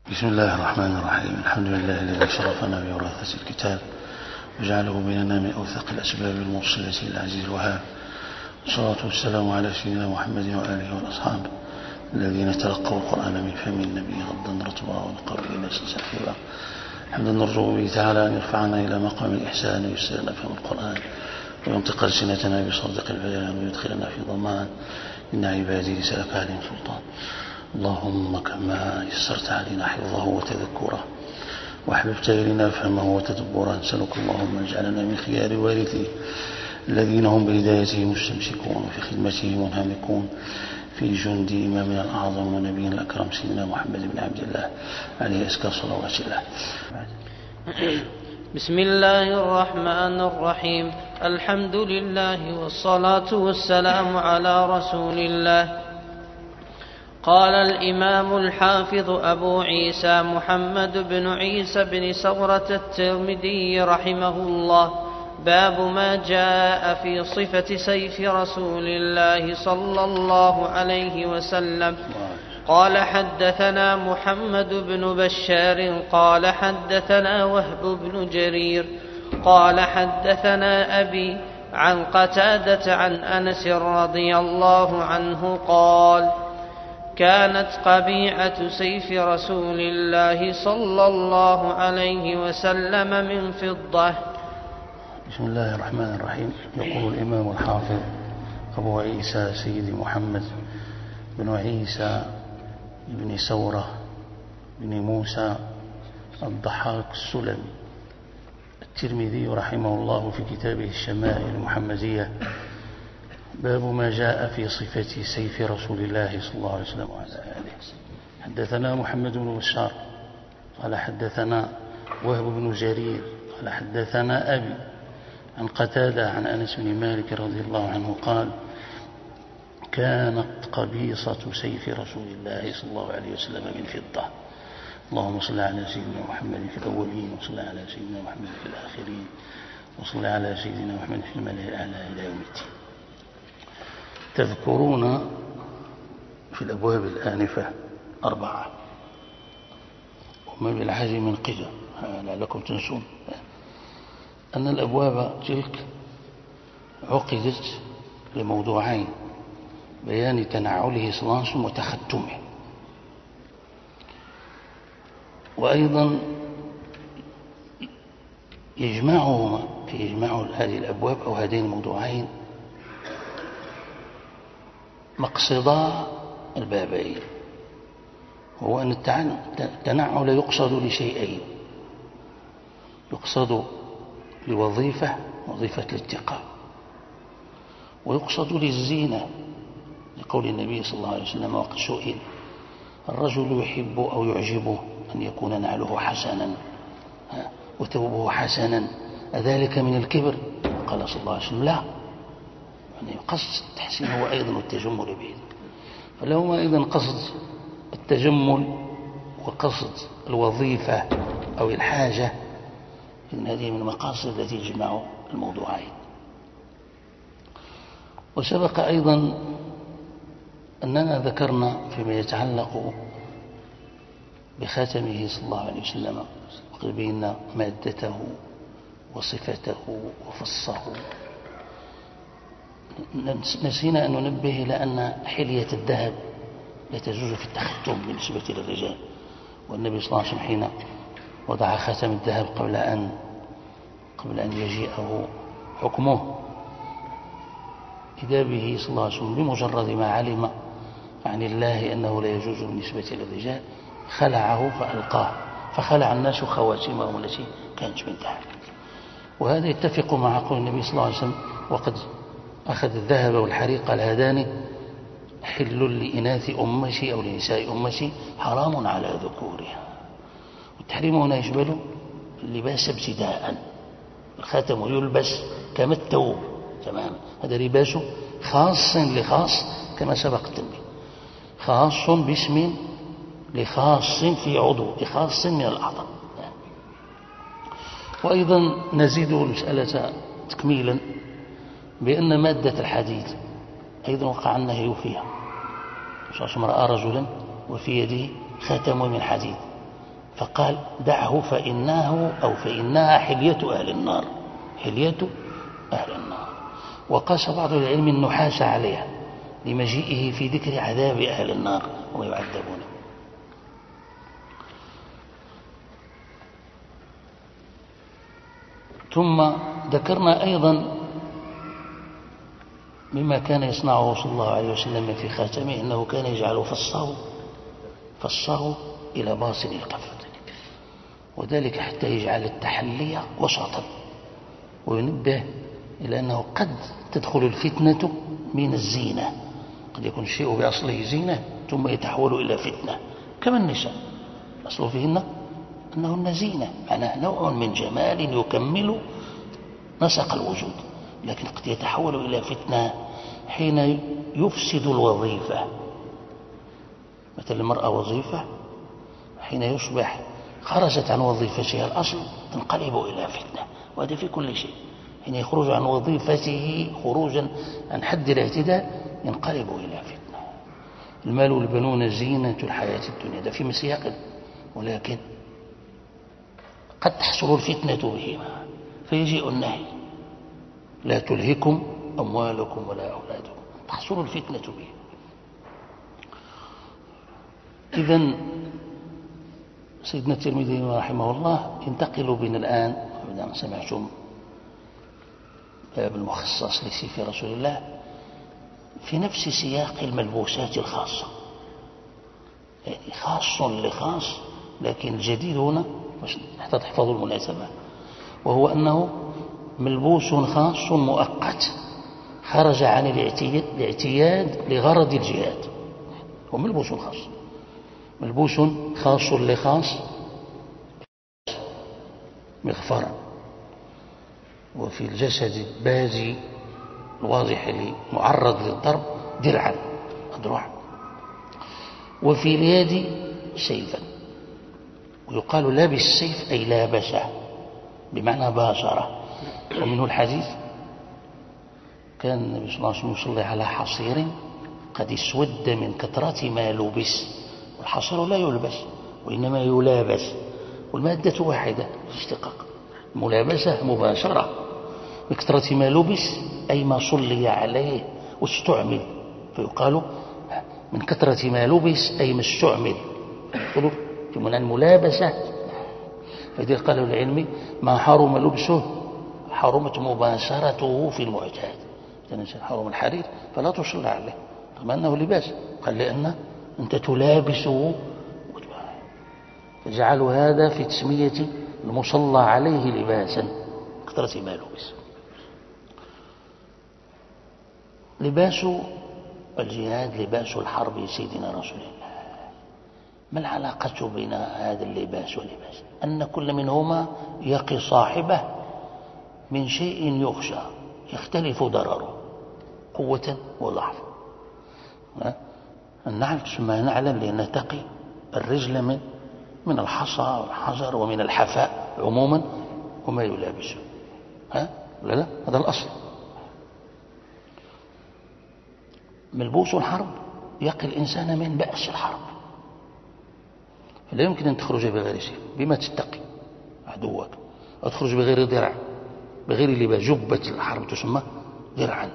بسم الله الرحمن الرحيم. الحمد لله الذي شرفنا بوراثة الكتاب وجعله بيننا من أوثق الأسباب الموصلة إلى العزيز الوهاب، والصلاة والسلام على سيدنا محمد وآله والأصحاب الذين تلقوا القرآن من فم النبي غضا رطبا ونقروا إلى سلسلة. حمدا نرجو به تعالى أن يرفعنا إلى مقام الإحسان ويسرنا فهم القرآن وينطق ألسنتنا بصدق البيان ويدخلنا في ضمان إن عبادي ليس لك عليهم سلطان. اللهم كما يسرت علينا حفظه وتذكره واحببت إلينا فهمه وتدبره، نسألك اللهم ان اجعلنا من خيار وارثيه الذين هم بهدايته مستمسكون وفي خدمته منهمكون، في جند إمامنا الأعظم ونبينا الأكرم سيدنا محمد بن عبد الله عليه أزكى صلوات الله. بسم الله الرحمن الرحيم. الحمد لله والصلاة والسلام على رسول الله. قال الإمام الحافظ أبو عيسى محمد بن عيسى بن ثورة الترمذي رحمه الله: باب ما جاء في صفة سيف رسول الله صلى الله عليه وسلم. قال حدثنا محمد بن بشار قال حدثنا وهب بن جرير قال حدثنا أبي عن قتادة عن أنس رضي الله عنه قال: كانت قبيعة سيف رسول الله صلى الله عليه وسلم من فضة. بسم الله الرحمن الرحيم. يقول الإمام الحافظ أبو عيسى سيدي محمد بن عيسى بن ثورة بن موسى الضحاك السلمي الترمذي رحمه الله في كتابه الشمائل المحمدية: باب ما جاء في صفة سيف رسول الله صلى الله عليه وسلم وعلى آله. حدثنا محمد بن بشار قال حدثنا وهب بن جرير قال حدثنا أبي عن قتادة عن أنس بن مالك رضي الله عنه قال: كانت قبيصة سيف رسول الله صلى الله عليه وسلم من فضة. اللهم صل على سيدنا محمد في الأولين وصل على سيدنا محمد في الآخرين وصل على سيدنا محمد في الملأ الأعلى إلى يوم الدين. تذكرون في الأبواب الآنفة 4 وما بالعجز من قدر لعلكم تنسون أن الأبواب تلك عقدت لموضوعين: بيان تنعله صلى الله عليه وسلم وتختمه، وأيضا يجمع هذه الأبواب أو هذين الموضوعين مقصدا البابين، هو أن التنعل يقصد لشيئين: يقصد لوظيفة، وظيفة الاتقاء، ويقصد للزينة، لقول النبي صلى الله عليه وسلم وقد سئل: الرجل يحب أو يعجبه أن يكون نعله حسنا وثوبه حسنا، أذلك من الكبر؟ قال صلى الله عليه وسلم: لا، يعني قصد التحسين هو أيضا التجمل به، فلهما أيضا قصد التجمل وقصد الوظيفة أو الحاجة، إن هذه من المقاصد التي تجمع الموضوعين. وسبق أيضا أننا ذكرنا فيما يتعلق بخاتمه صلى الله عليه وسلم وقد بينا مادته وصفته وفصه. نسينا أن ننبه إلى أن حلية الذهب لا تجوز في التختم بالنسبة للرجال، والنبي صلى الله عليه وسلم حين وضع خاتم الذهب قبل أن يجيئه حكمه إذا به صلى الله عليه وسلم بمجرد ما علم عن الله أنه لا يجوز بالنسبة للرجال خلعه فألقاه، فخلع الناس خواتمهم التي كانت من ذهب. وهذا يتفق مع قول النبي صلى الله عليه وسلم: وقد أخذ الذهب والحرير قال: هذان حل لإناث أمتي أو لنساء أمتي حرام على ذكورها. والتحريم هنا يشمل اللباس ابتداء، الخاتم يلبس كما الثوب تماما، هذا لباس خاص لخاص كما سبق التنبيه، خاص باسم لخاص في عضو لخاص من الأعضاء. وأيضا نزيد المسألة تكميلا بأن مادة الحديد أيضا وقع النهي فيها. رأى رجلا وفي يده خاتم من حديد فقال دعه فإنها حلية أهل النار، حلية أهل النار. وقاس بعض العلم النحاس عليها لمجيئه في ذكر عذاب أهل النار وما يعذبون. ثم ذكرنا أيضا مما كان يصنعه صلى الله عليه وسلم في خاتمه أنه كان يجعل فصه إلى باطن الكف، وذلك حتى يجعل التحلية وسطا، وينبه إلى أنه قد تدخل الفتنة من الزينة، قد يكون الشيء بأصله زينة ثم يتحول إلى فتنة، كما النساء الأصل فيهن أنهن زينة، معناه نوع من جمال يكمل نسق الوجود، لكن قد يتحول إلى فتنة حين يفسد الوظيفة. مثل المرأة وظيفة، حين يصبح خرجت عن وظيفتها الأصل تنقلب إلى فتنة، وهذا في كل شيء. حين يخرج عن وظيفته خروجا عن حد الاعتدال ينقلب إلى فتنة. المال والبنون زينة الحياة الدنيا، ده في مسياق، ولكن قد تحصل الفتنة بهما فيجيء النهي لا تلهكم أموالكم ولا أولادكم، تحصل الفتنة بهما. إذن سيدنا الترمذي رحمه الله ينتقل بنا الآن، إذا سمعتم باب المخصص لسيف رسول الله في نفس سياق الملبوسات الخاصة، يعني خاص لخاص، لكن الجديد هنا حتى تحفظوا المناسبة، وهو أنه ملبوس خاص مؤقت خرج عن الاعتياد لغرض الجهاد، وملبوس خاص، ملبوس خاص لخاص مغفرا، وفي الجسد البازي الواضح المعرض للضرب درعا أدرع، وفي اليد سيفا، ويقال لابس السيف أي لابسه بمعنى باشره. ومنه الحديث كان النبي صلى الله عليه وسلم يصلي على حصير قد اسود من كثرة ما لبس، والحصير لا يلبس وإنما يلابس، والمادة واحدة اشتقاق، ملابسة مباشرة، بكثرة ما لبس أي ما صلي عليه واستعمل، فيقال من كثرة ما لبس أي ما استعمل، يقولوا من الملابسة. فإذا قالوا العلم ما حرم لبسه حرمت مباشرته في المعتاد، إذا حرم الحرير فلا تصلى عليه طبعا أنه لباس، قال لأن أنت تلابسه، فجعلوا هذا في تسمية المصلى عليه لباسا كثرة ما لبس. لباس الجهاد لباس الحرب سيدنا رسول الله، ما العلاقة بين هذا اللباس واللباس؟ أن كل منهما يقي صاحبه من شيء يخشى يختلف ضرره قوة وضعف. النعل تسمى نعلا لأنها تقي الرجل من الحصى والحجر ومن الحفاء عموما وما يلابسه، لا هذا الأصل. ملبوس الحرب يقي الإنسان من بأس الحرب، لا يمكن أن تخرج بغير شيء، بما تتقي عدوك، أو تخرج بغير درع، بغير لباس. جبة الحرب تسمى درعا،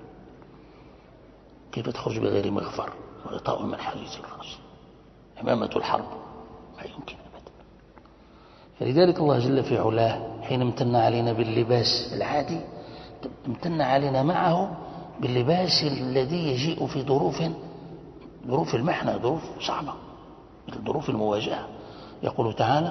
كيف تخرج بغير مغفر وغطاء من حديث الرأس؟ عمامة الحرب ما يمكن أبدا. فلذلك الله جل في علاه حين امتن علينا باللباس العادي امتن علينا معه باللباس الذي يجيء في ظروف المحنة، ظروف صعبة مثل ظروف المواجهة. يقول تعالى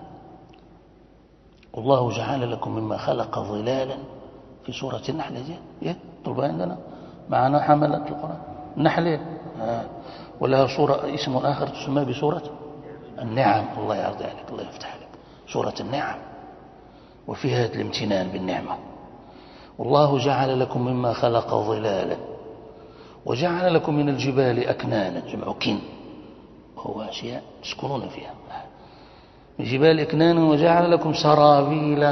والله جعل لكم مما خلق ظلالا في سورة النحل، طلبها عندنا معنا حملة القرآن النحل، ولها سورة اسم آخر تسمى بسورة النعم. الله يرضى عليك، الله يفتح عليك، سورة النعم، وفيها الامتنان بالنعمة. والله جعل لكم مما خلق ظلالا وجعل لكم من الجبال أكنانا، جمع كن، وهو أشياء تسكنون فيها، من جبال أكنانا وجعل لكم سرابيل،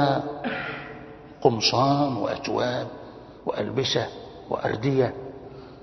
قمصان وأتواب وألبسة وأردية،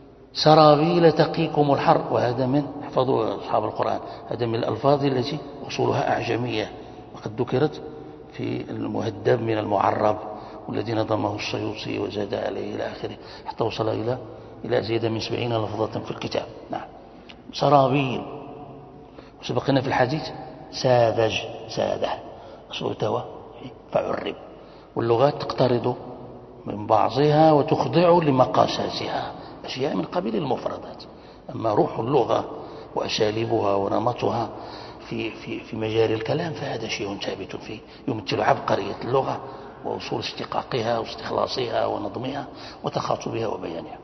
سرابيل تقيكم الحر. وهذا من، احفظوا أصحاب القرآن، هذا من الألفاظ التي أصولها أعجمية، وقد ذكرت في المهذب من المعرب والذي نظمه السيوطي وزاد عليه إلى آخره حتى وصل إلى أزيد من 70 لفظة في الكتاب. نعم. سرابيل، وسبقنا في الحديث ساذج، ساده صوته فعرب، واللغات تقترض من بعضها وتخضع لمقاساتها، أشياء من قبيل المفردات. أما روح اللغة وأساليبها ونمطها في مجال الكلام فهذا شيء ثابت فيه، يمثل عبقرية اللغة وأصول اشتقاقها واستخلاصها ونظمها وتخاطبها وبيانها.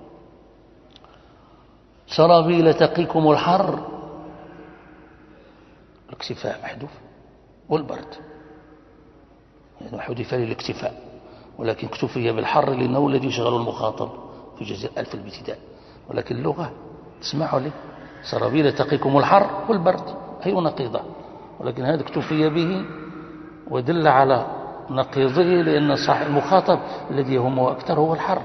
سرابيل تقيكم الحر، الاكتفاء محذوف، والبرد يعني حذف للاكتفاء، ولكن اكتفي بالحر لأنه الذي يشغل المخاطب في جزء ألف الابتداء، ولكن اللغة تسمح لي سرابيل تقيكم الحر والبرد أي نقيضة، ولكن هذا اكتفي به ودل على نقيضه لأن صاحب المخاطب الذي يهمه أكثر هو الحر.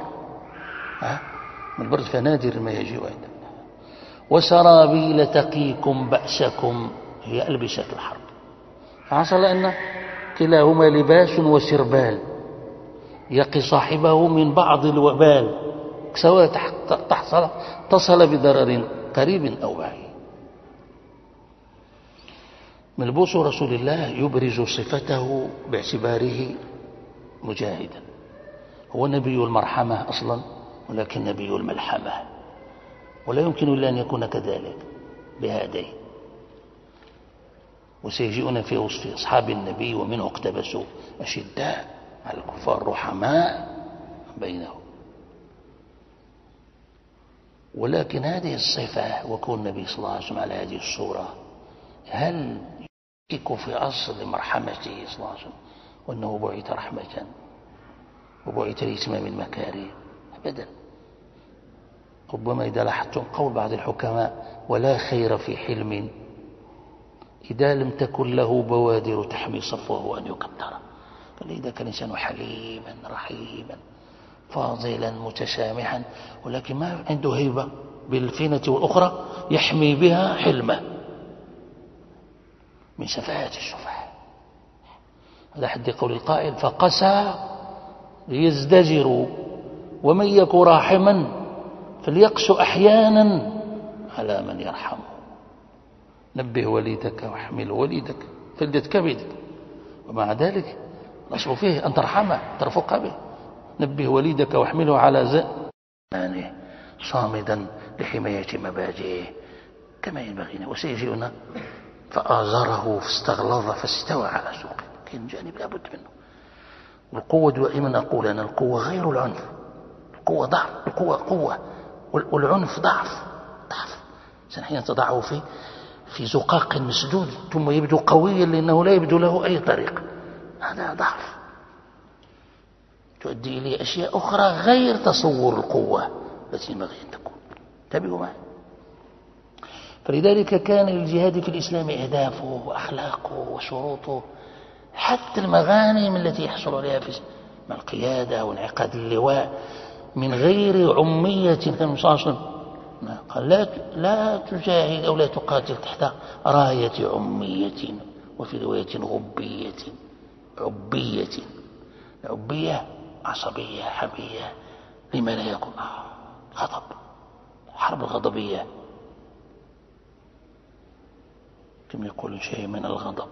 البرد فنادر ما يجي عنده. وسرابيل تقيكم بأسكم، هي ألبسة الحرب، فحصل أن كلاهما لباس وسربال يقي صاحبه من بعض الوبال، سواء تصل بضرر قريب أو بعيد. ملبوس رسول الله يبرز صفته باعتباره مجاهدا، هو نبي المرحمة أصلا ولكن نبي الملحمة، ولا يمكن إلا أن يكون كذلك بهذين. وسيجيئنا في وصف أصحاب النبي ومنه اقتبسوا أشداء على الكفار رحماء بينهم، ولكن هذه الصفة وكون النبي صلى الله عليه وسلم على هذه الصورة هل يشكك في أصل مرحمته صلى الله عليه وسلم وأنه بعث رحمة وبعث لإتمام المكارم؟ أبدا. ربما إذا لاحظتم قول بعض الحكماء ولا خير في حلم إذا لم تكن له بوادر تحمي صفوه أن يكدر. فإذا كان الإنسان حليما رحيما فاضلا متسامحا ولكن ما عنده هيبة بالفينة والأخرى يحمي بها حلمه من سفاهة السفهاء. هذا حد قول القائل فقسى ليزدجروا ومن يك راحما فليقس أحيانا على من يرحمه. نبه وليدك واحمل وليدك فلدة كبدك، ومع ذلك الأصل فيه أن ترحمه ترفق به. نبه وليدك واحمله على زمانه صامدا لحماية مبادئه كما ينبغينا. وسيجينا فآزره فاستغلظ فاستوى على سوقه، كان جانب لابد منه. والقوة دائما أقول أن القوة غير العنف، القوة ضعف، القوة قوة والعنف ضعف. حين تضعه في زقاق مسدود ثم يبدو قويا لأنه لا يبدو له أي طريق، هذا ضعف تؤدي إليه أشياء أخرى غير تصور القوة التي ينبغي أن تكون. انتبهوا معي. فلذلك كان للجهاد في الإسلام أهدافه وأخلاقه وشروطه، حتى المغانم التي يحصل عليها في القيادة وانعقاد اللواء من غير عمية. كان صلى الله عليه وسلم قال لا تجاهد أو لا تقاتل تحت راية عمية، وفي رواية عبية عصبية حمية. لما لا يكون غضب، حرب الغضبية كما يقول شيء من الغضب،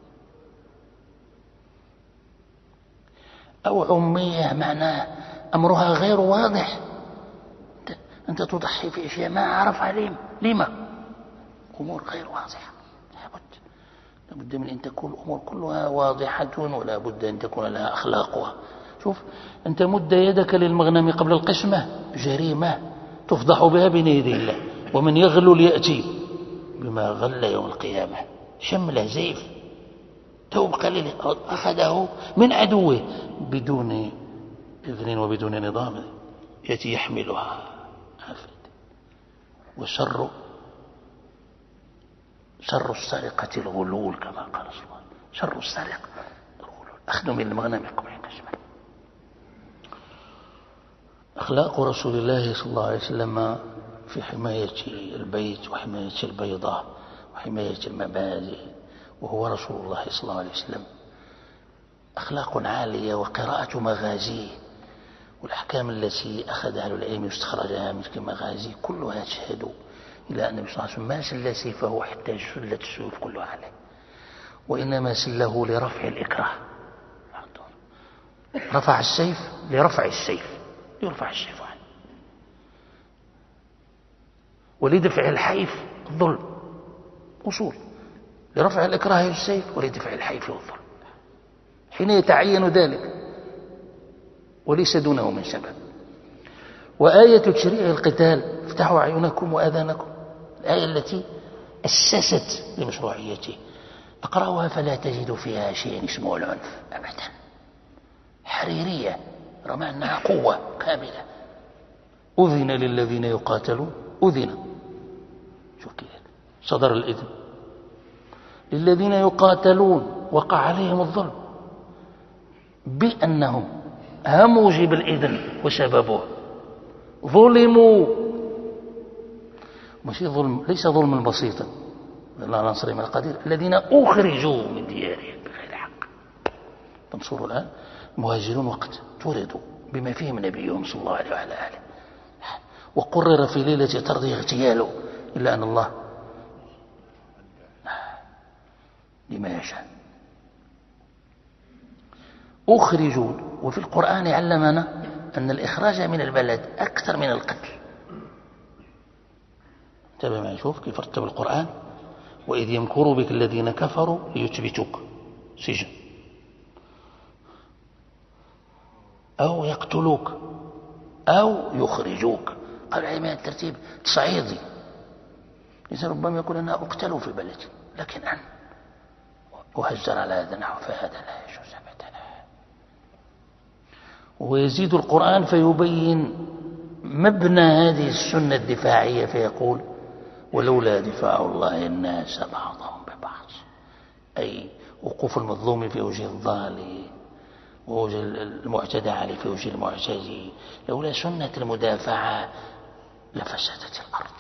أو عمية معناه أمرها غير واضح، أنت تضحي في أشياء ما أعرف عليهم لما أمور غير واضحة. لابد من أن تكون الأمور كلها واضحة ولا بد أن تكون لها أخلاقها. شوف أنت مد يدك للمغنم قبل القسمة جريمة تفضح بها بين يدي الله، ومن يغلل يأتي بما غل يوم القيامة شمله زيف توب قليل أخذه من عدوه بدون إذن وبدون نظام يأتي يحملها. وشر السرقة الغلول كما قال صلى الله عليه وسلم. شر السرقة الغلول، أخذ من المغنم قبل القسمة. أخلاق رسول الله صلى الله عليه وسلم في حماية البيت وحماية البيضة وحماية المبادئ وهو رسول الله صلى الله عليه وسلم، أخلاق عالية وقراءة مغازيه والأحكام التي أخذها العلم واستخرجها من المغازي كلها تشهد إلى أن النبي صلى الله عليه وسلم ما سل سيفه حتى سلت السيوف كلها عليه، وإنما سله لرفع الإكراه. رفع السيف لرفع السيف، يرفع السيف عنه، ولدفع الحيف الظلم أصول، لرفع الإكراه السيف ولدفع الحيف والظلم حين يتعين ذلك وليس دونه من سبب. وآية تشريع القتال افتحوا أعينكم وآذانكم، الآية التي أسست لمشروعيته، أقرأها فلا تجد فيها شيء اسمه العنف أبدا، حريرية رغم أنها قوة كاملة. أذن للذين يقاتلون، أذن، شوف كيف صدر الإذن للذين يقاتلون، وقع عليهم الظلم بأنهم موجب الإذن وسببه ظلموا، مش ظلم، ليس ظلما بسيطا، الله نصر من القدير، الذين أخرجوا من ديارهم بغير حق. تنصروا الآن مهاجرون وقت توردوا بما فيهم نبيهم صلى الله عليه وعلى آله، وقرر في ليلة طرده اغتياله، إلا أن الله لما يشاء. أخرجوا، وفي القرآن علمنا أن الإخراج من البلد أكثر من القتل. انتبه معي، شوف كيف رتب القرآن، وإذ يمكر بك الذين كفروا ليثبتوك سجن أو يقتلوك أو يخرجوك. قال العلماء الترتيب تصعيدي، إذا ربما يقول أنا أقتل في بلدي، لكن أنا أهجر على هذا النحو فهذا لا يجوز أبدا. ويزيد القرآن فيبين مبنى هذه السنة الدفاعية فيقول ولولا دفاع الله الناس بعضهم ببعض، أي وقوف المظلوم في وجه الظالم ووجه المعتدى عليه في وجه المعتدي، لولا سنة المدافعة لفسدت الأرض.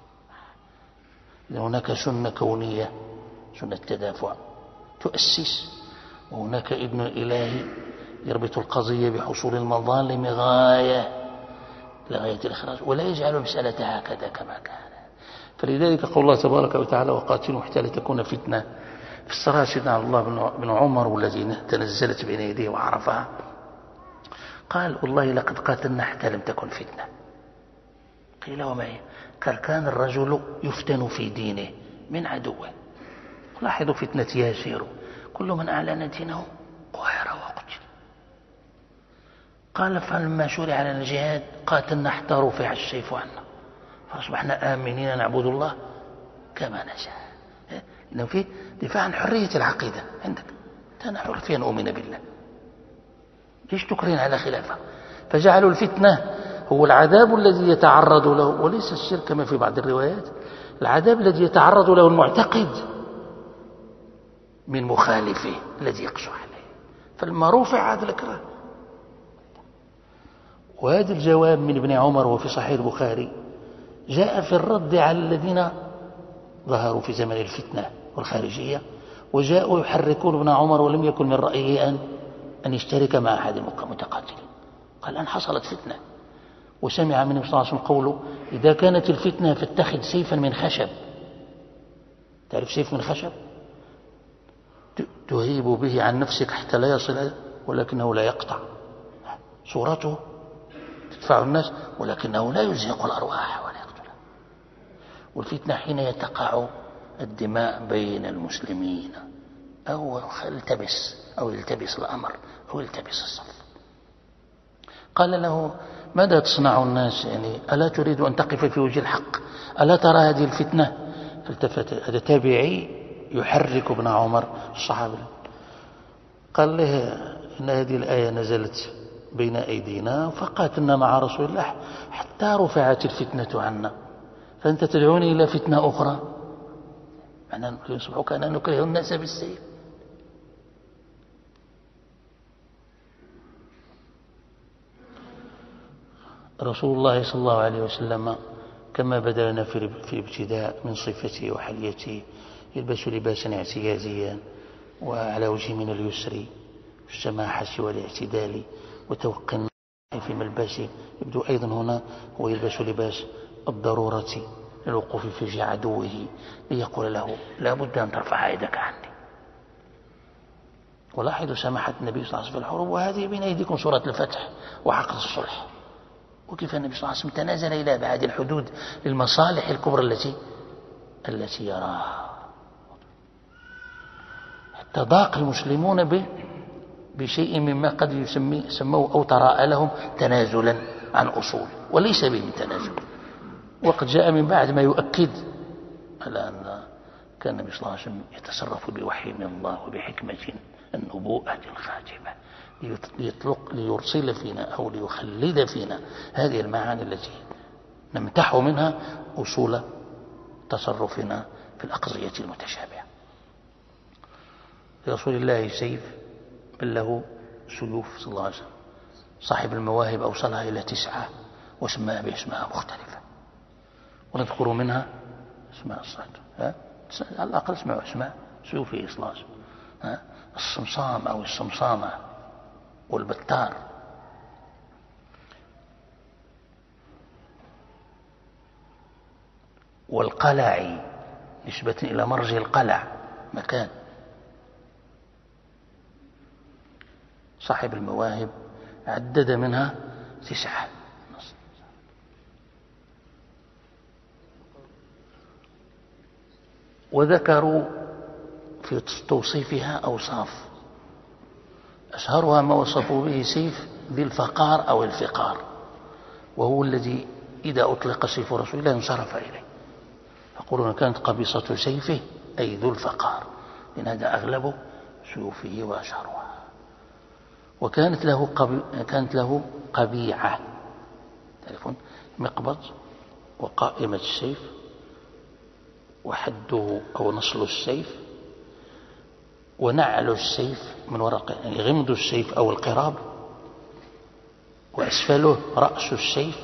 هناك سنة كونية، سنة التدافع تؤسس، وهناك ابن إلهي يربط القضية بحصول المظالم لغاية الإخراج، ولا يجعل المسألة هكذا كما كان. فلذلك قول الله تبارك وتعالى وقاتلوا حتى لا تكون فتنة. في الصلاة سيدنا عبد الله بن عمر والذي تنزلت بين يديه وعرفها قال والله لقد قاتلنا حتى لم تكن فتنة. قيل وما هي؟ قال كان الرجل يفتن في دينه من عدوه. لاحظوا فتنة ياسر، كل من أعلن دينه قهر وقتل. قال فلما شرع على الجهاد قاتلنا حتى رفع السيف عنا فأصبحنا آمنين نعبد الله كما نشاء. إنه في دفاع عن حرية العقيدة عندك، أنا حر في أن أؤمن بالله، ليش تكرهين على خلافه؟ فجعلوا الفتنة هو العذاب الذي يتعرض له، وليس الشرك كما في بعض الروايات، العذاب الذي يتعرض له المعتقد من مخالفه الذي يقسو عليه، فلما رفع هذا الإكراه. وهذا الجواب من ابن عمر وفي صحيح البخاري جاء في الرد على الذين ظهروا في زمن الفتنة والخارجية وجاءوا يحركون ابن عمر ولم يكن من رأيه أن يشترك مع أحد المتقاتلين. قال أن حصلت فتنة، وسمع من صلى الله عليه وسلم قوله إذا كانت الفتنة فاتخذ سيفا من خشب. تعرف سيف من خشب؟ تهيب به عن نفسك حتى لا يصل، ولكنه لا يقطع، صورته تدفع الناس ولكنه لا يزهق الأرواح ولا يقتلها. والفتنة حين يتقع الدماء بين المسلمين أو يلتبس الأمر أو يلتبس الصف. قال له ماذا تصنع الناس، يعني ألا تريد أن تقف في وجه الحق؟ ألا ترى هذه الفتنة؟ فالتفت هذا تابعي يحرك ابن عمر الصحابي، قال له إن هذه الآية نزلت بين أيدينا فقاتلنا مع رسول الله حتى رفعت الفتنة عنا، فأنت تدعوني إلى فتنة أخرى؟ معنى يصبحك أن نكره الناس بالسيف. رسول الله صلى الله عليه وسلم كما بدأنا في ابتداء من صفته وحليته يلبس لباسا اعتياديا وعلى وجه من اليسر والسماحة والاعتدال وتوقي في ملبسه. يبدو أيضا هنا هو يلبس لباس الضرورة للوقوف في وجه عدوه ليقول له لا بد أن ترفع يدك عني. ولاحظوا سماحة النبي صلى الله عليه وسلم في الحروب، وهذه بين أيديكم سورة الفتح وعقد الصلح، وكيف النبي صلى الله عليه وسلم تنازل إلى أبعاد الحدود للمصالح الكبرى التي يراها، حتى ضاق المسلمون بشيء مما قد يسموه أو تراءى لهم تنازلا عن أصول، وليس به من تنازل. وقد جاء من بعد ما يؤكد على أن كان النبي صلى الله عليه وسلم يتصرف بوحي من الله وبحكمة النبوءة الخاتمة ليرسل فينا أو ليخلد فينا هذه المعاني التي نمتح منها أصول تصرفنا في الأقضية المتشابهة. لرسول الله سيف بل له سيوف صلى الله عليه وسلم، صاحب المواهب أوصلها إلى 9 وسماها بأسماء مختلفة، ونذكر منها اسماء الصلاة، على الأقل اسمعوا اسماء سيوفه صلى الله عليه وسلم: الصمصام أو الصمصامة، والبتار، والقلع نسبة إلى مرج القلع مكان. صاحب المواهب عدد منها 9، وذكروا في توصيفها أوصاف، أشهرها ما وصفوا به سيف ذي الفقار أو الفقار، وهو الذي إذا أطلق سيف رسول الله انصرف إليه، يقولون كانت قبيصة سيفه أي ذو الفقار، لأن هذا أغلب سيوفه وأشهرها. وكانت له قبيعة، تعرفون، مقبض وقائمة السيف وحده أو نصل السيف ونعل السيف من ورقه، يعني غمد السيف أو القراب، وأسفله رأس السيف،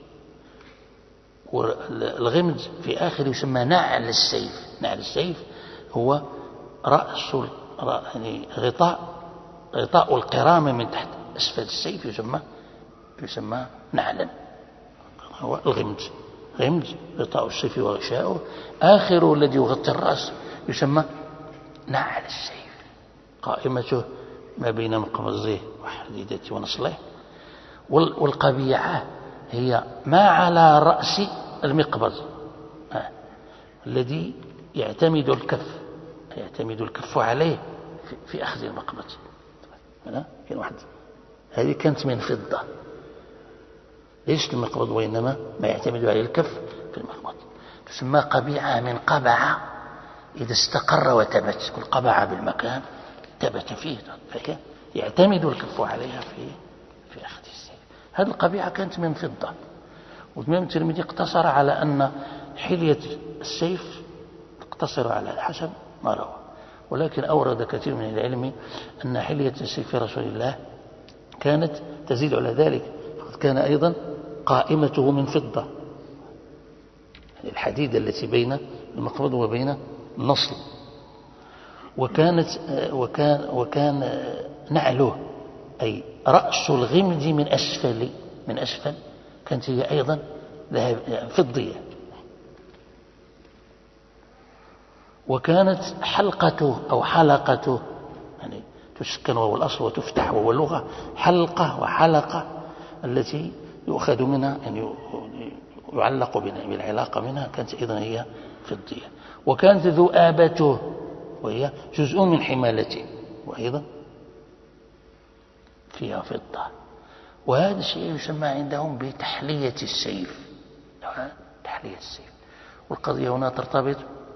والغمد في آخر يسمى نعل السيف. نعل السيف هو رأس يعني غطاء القرامة من تحت أسفل السيف يسمى نعلا، هو الغمد. غمد غطاء السيف وغشاؤه، آخره الذي يغطي الرأس يسمى نعل السيف، قائمته ما بين مقبضه وحديدته ونصله. والقبيعة هي ما على رأس المقبض الذي يعتمد الكف عليه في أخذ المقبض. هذه كانت من فضة، ليس المقبض وإنما ما يعتمد عليه الكف في المقبض، تسمى قبيعة من قبع إذا استقر وثبت، كل قبع بالمكان ثبت فيه، فهي يعتمد الكف عليها في أخذ السيف. هذه القبيعة كانت من فضة. والإمام الترمذي اقتصر على أن حلية السيف تقتصر على حسب ما روى، ولكن أورد كثير من العلم أن حلية السيف في رسول الله كانت تزيد على ذلك، فقد كان أيضا قائمته من فضة، يعني الحديدة التي بين المقبض وبين النصل. وكان نعله أي رأس الغمد من أسفل كانت هي أيضا فضية. وكانت حلقته أو حلقته، يعني تسكن وهو الأصل وتفتح وهو اللغة، حلقة وحلقة التي يؤخذ منها، يعني يعلق بالعلاقة منها، كانت أيضا هي فضية. وكانت ذؤابته وهي جزء من حمالته وأيضا فيها فضة. وهذا الشيء يسمى عندهم بتحلية السيف. تحلية السيف. والقضية هنا ترتبط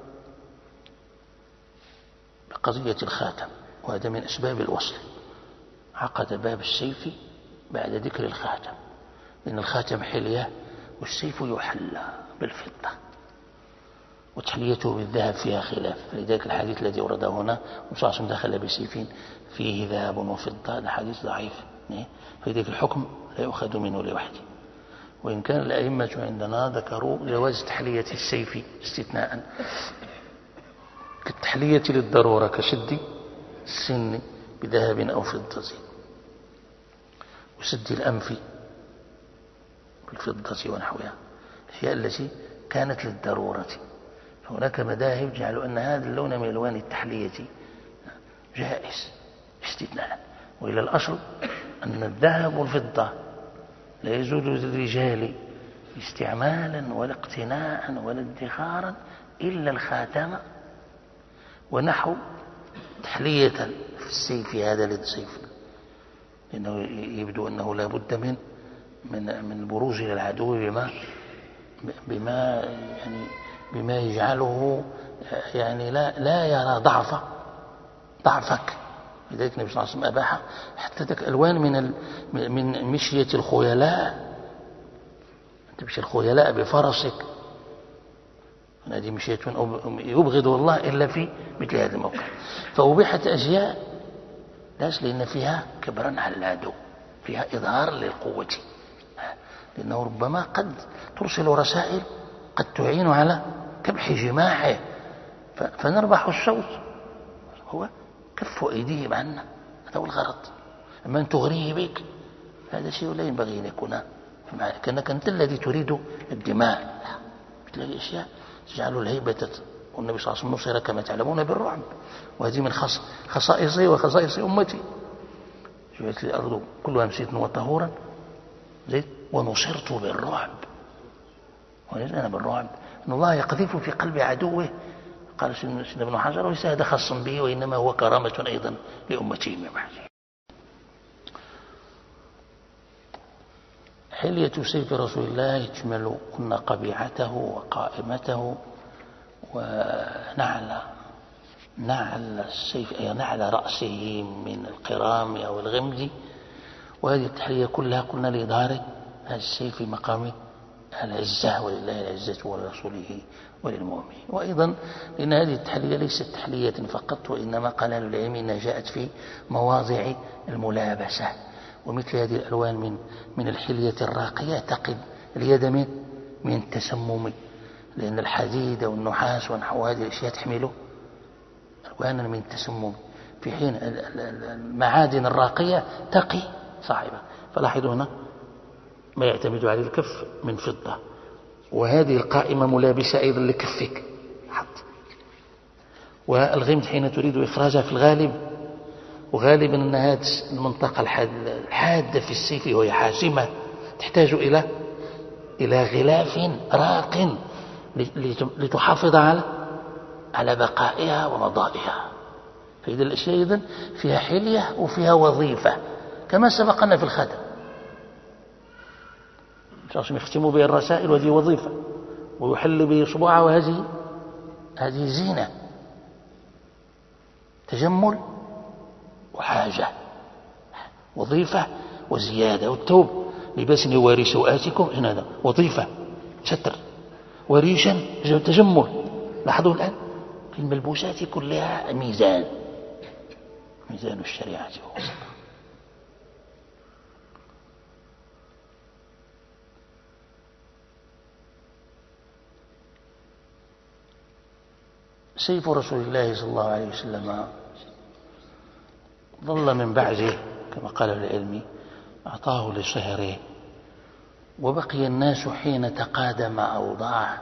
بقضية الخاتم، وهذا من أسباب الوصل. عقد باب السيف بعد ذكر الخاتم، لأن الخاتم حلية والسيف يحلى بالفضة، وتحليته بالذهب فيها خلاف. فلذلك الحديث الذي ورد هنا صلى الله عليه وسلم دخل بسيف فيه ذهب وفضة، هذا حديث ضعيف، فلذلك الحكم لا يؤخذ منه لوحده. وإن كان الأئمة عندنا ذكروا جواز تحلية السيف استثناء كالتحلية للضرورة كشد السن بذهب أو فضة، وسد الأنف بالفضة ونحوها، الأشياء التي كانت للضرورة. هناك مذاهب جعلوا أن هذا اللون من ألوان التحلية جائز استثناء، وإلى الأصل أن الذهب والفضة لا يجوز للرجال استعمالا ولا اقتناء ولا ادخارا إلا الخاتم ونحو تحلية في السيف، هذا للسيف، لأنه يبدو أنه لا بد من البروز إلى العدو بما يجعله يعني لا يرى ضعفك. لذلك النبي صلى الله عليه وسلم أباح حتى تلك ألوان من مشية الخيلاء، تمشي الخيلاء بفرسك، هذه مشية يبغض الله إلا في مثل هذا الموقع. فأبيحت أشياء لأن فيها كبرا على العدو، فيها إظهار للقوة، لأنه ربما قد ترسل رسائل قد تعين على كبح جماحه، فنربح الصوت، هو كف أيديهم عنا، هذا هو الغرض. أما أن تغريه بك هذا شيء لا ينبغي أن يكون كأنك أنت الذي تريد الدماء، مثل هذه الأشياء تجعل الهيبة. والنبي صلى الله عليه وسلم نصر كما تعلمون بالرعب، وهذه من خصائصي وخصائص أمتي. جعلت الأرض كلها مسجدا وطهورا ونصرت بالرعب، ونزلنا بالرعب أن الله يقذف في قلب عدوه. قال سيدنا ابن حجر: وليس هذا خاصا به، وإنما هو كرامة أيضا لأمته من بعده. حلية سيف رسول الله تشمل قلنا قبيعته وقائمته ونعل السيف، أي نعل رأسه من القرام أو الغمد. وهذه التحلية كلها قلنا لإظهار هذا السيف في مقام العزة، ولله العزة ولرسوله وللمؤمنين. وأيضا لأن هذه التحلية ليست تحلية فقط، وإنما قال أهل العلم إنها جاءت في مواضع الملابسة. ومثل هذه الألوان من الحلية الراقية تقي اليد من التسمم، لأن الحديد والنحاس ونحو هذه الأشياء تحمل ألوانا من التسمم، في حين المعادن الراقية تقي صاحبها. فلاحظوا هنا ما يعتمد على الكف من فضة، وهذه القائمة ملابسة أيضا لكفك حط. والغمد حين تريد إخراجها في الغالب، وغالبا أن هذه المنطقة الحادة في السيف وهي حاسمة تحتاج إلى غلاف راق لتحافظ على بقائها ومضائها. فإذا الأشياء إذن فيها حلية وفيها وظيفة، كما سبقنا في الخاتم يختم به الرسائل، وهذه وظيفة، ويحل به صباعه، وهذه زينة، تجمل وحاجة، وظيفة وزيادة. والثوب لباس يواري سوآتكم، هذا وظيفة ستر، وريشا تجمل. لاحظوا الآن في الملبوسات كلها ميزان الشريعة ووسطها. سيف رسول الله صلى الله عليه وسلم ظل من بعده كما قال العلم أعطاه لصهره، وبقي الناس حين تقادم أو ضاع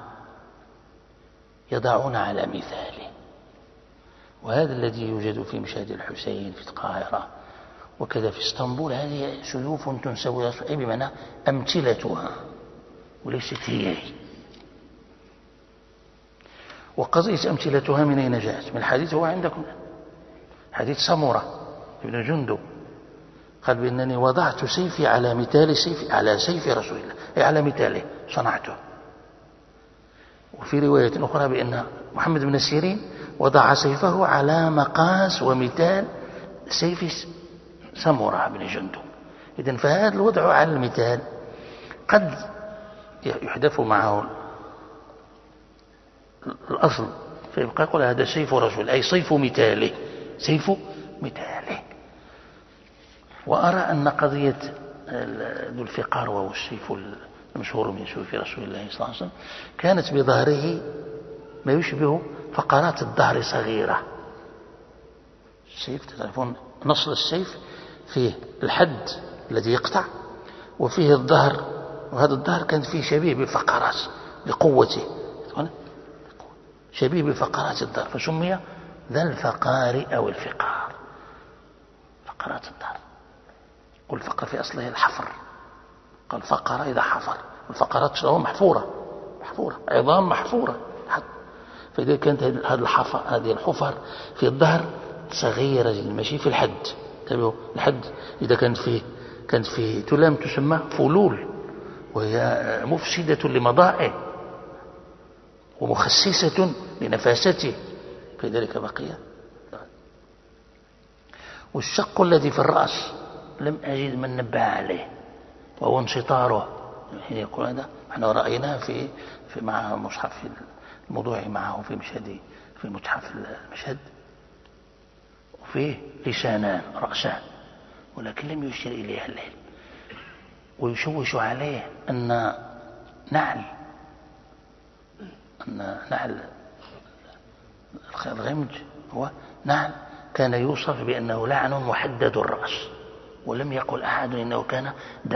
يضعون على مثاله. وهذا الذي يوجد في مشهد الحسين في القاهرة وكذا في اسطنبول، هذه سيوف تنسب إلى أي بمعنى أمثلتها وليست هي. وقضية أمثلتها من أين جاءت؟ من الحديث هو عندكم، حديث سمرة ابن جندب قال بأنني وضعت سيفي على مثال على سيف رسول الله، أي على مثاله صنعته. وفي رواية أخرى بأن محمد بن سيرين وضع سيفه على مقاس ومثال سيف سمرة بن جندب. إذن فهذا الوضع على المثال قد يحدث معه الأصل، فيبقى يقول هذا سيف رسول، أي صيف مثاله، سيف مثاله. وأرى أن قضية ذو الفقار وهو السيف المشهور من سيوف رسول الله صلى الله عليه وسلم كانت بظهره ما يشبه فقرات الظهر صغيرة. السيف تعرفون نصل السيف فيه الحد الذي يقطع وفيه الظهر، وهذا الظهر كان فيه شبيه بفقرات لقوته، شبيه بفقرات الظهر، فسمي ذا الفقار أو الفقار، فقرات الظهر. والفقر في أصله الحفر، قال فقر إذا حفر، الفقرات شنو محفورة عظام محفورة، فإذا كانت هذه الحفر في الظهر صغيرة جدا ماشي في الحد. تابعوا الحد إذا كانت فيه تلام تسمى فلول، وهي مفسدة لمضائه ومخسسة لنفاسته، فلذلك بقي. والشق الذي في الرأس لم أجد من نبه عليه، وهو انشطاره. حين يقول هذا احنا رأيناه في مع مصحف الموضوع معه في مشهد، في متحف المشهد، وفيه لسانان رأسان، ولكن لم يشير إليه العلم. ويشوش عليه أن نعل الغمج هو نعل كان يوصف بأنه لعن محدد الرأس، ولم يقل أحد إنه كان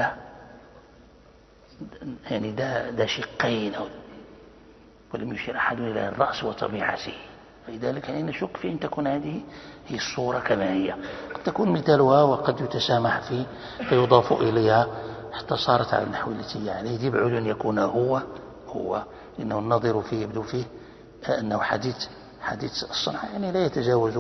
دا شقين ولم يشير أحد إلى الرأس وطبيعته. فلذلك نشك في أن تكون هذه هي الصورة كما هي، قد تكون مثالها وقد يتسامح فيه فيضاف إليها حتى صارت على النحو التي عليه. دي بعد أن يكون هو إنه النظر فيه يبدو فيه أنه حديث الصنعة، يعني لا يتجاوز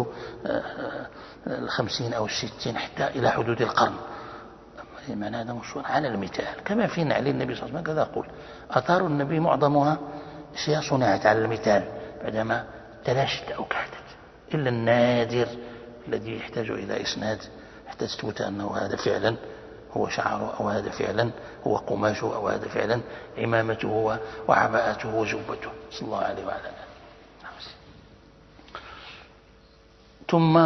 50 أو 60 حتى إلى حدود القرن. معنى هذا مشهور على المثال، كما في نعل النبي صلى الله عليه وسلم كذا أقول أثار النبي معظمها أشياء صنعت على المثال بعدما تلاشت أو كادت، إلا النادر الذي يحتاج إلى إسناد حتى تثبت أنه هذا فعلا هو شعره، أو هذا فعلا هو قماشه، أو هذا فعلا عمامته وعباءته وجبته صلى الله عليه وعلى آله. ثم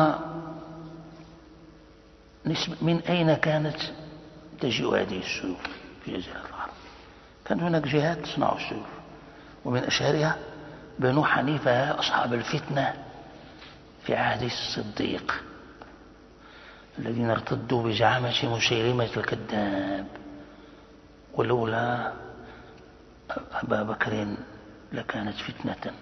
من أين كانت تجيء هذه السيوف في جزيرة العرب؟ كان هناك جهات تصنع السيوف، ومن أشهرها بنو حنيفة أصحاب الفتنة في عهد الصديق الذين ارتدوا بزعامة مسيلمة الكذاب، ولولا أبا بكر لكانت فتنة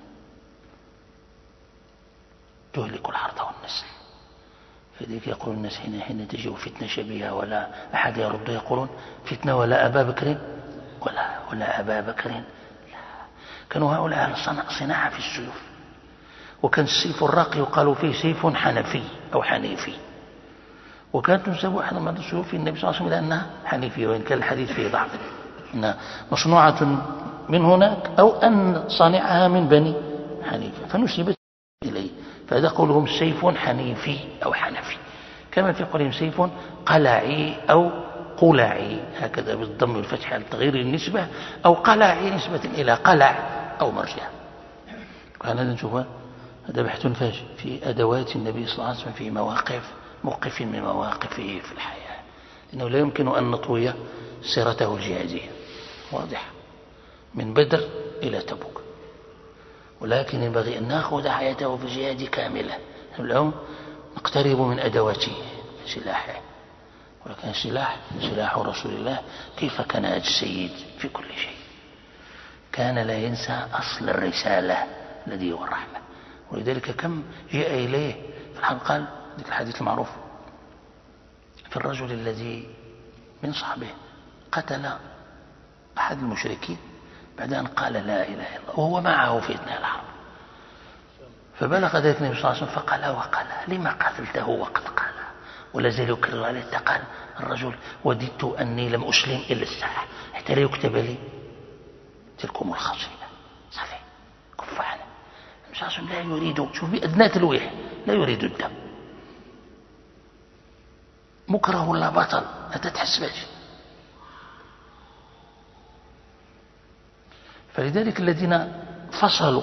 تهلك الحرث والنسل. فذلك يقول الناس حين تجيء فتنة شبيهة ولا أحد يرد يقولون فتنة ولا أبا بكر ولا أبا بكر. لا، كانوا هؤلاء صناعة في السيوف. وكان السيف الراقي يقال فيه سيف حنفي أو حنيفي، وكانت تنسب واحد من السيوف النبي صلى الله عليه وسلم لأنها حنيفية، وإن كان الحديث فيه ضعف، أنها مصنوعة من هناك أو أن صانعها من بني حنيفة فنسبت إليه. فهذا قولهم سيف حنيفي أو حنفي، كما في قولهم سيف قلعي أو قلعي، هكذا بالضم والفتح على تغيير النسبة، أو قلعي نسبة إلى قلع أو مرجع. وهذا نشوف هذا بحث فاشل في أدوات النبي صلى الله عليه وسلم في موقف من مواقفه في الحياة، إنه لا يمكن أن نطوي سيرته الجهادية واضح من بدر إلى تبوك، ولكن ينبغي أن نأخذ حياته في الجهاد كاملة. اليوم نقترب من أدوات سلاحه، ولكن سلاح رسول الله كيف كان السيد في كل شيء، كان لا ينسى أصل الرسالة الذي هو الرحمة. ولذلك كم جاء إليه في الحديث، قال ذلك الحديث المعروف في الرجل الذي من صحبه قتل أحد المشركين بعد أن قال لا إله إلا الله وهو معه في أثناء الحرب، فبلغ ذلك النبي صلى الله عليه وسلم فقال وقال لما قتلته وقد قال، ولا زال يكرر عليه. قال الرجل وددت أني لم أسلم إلا الساعة حتى لا يكتب لي تلكم الخصيمة. صحيح كف عنه. النبي صلى الله عليه وسلم لا يريد، شوف بأدنى تلويح، لا يريد الدم، مكره ولا بطل هذا تحسبه. فلذلك الذين فصلوا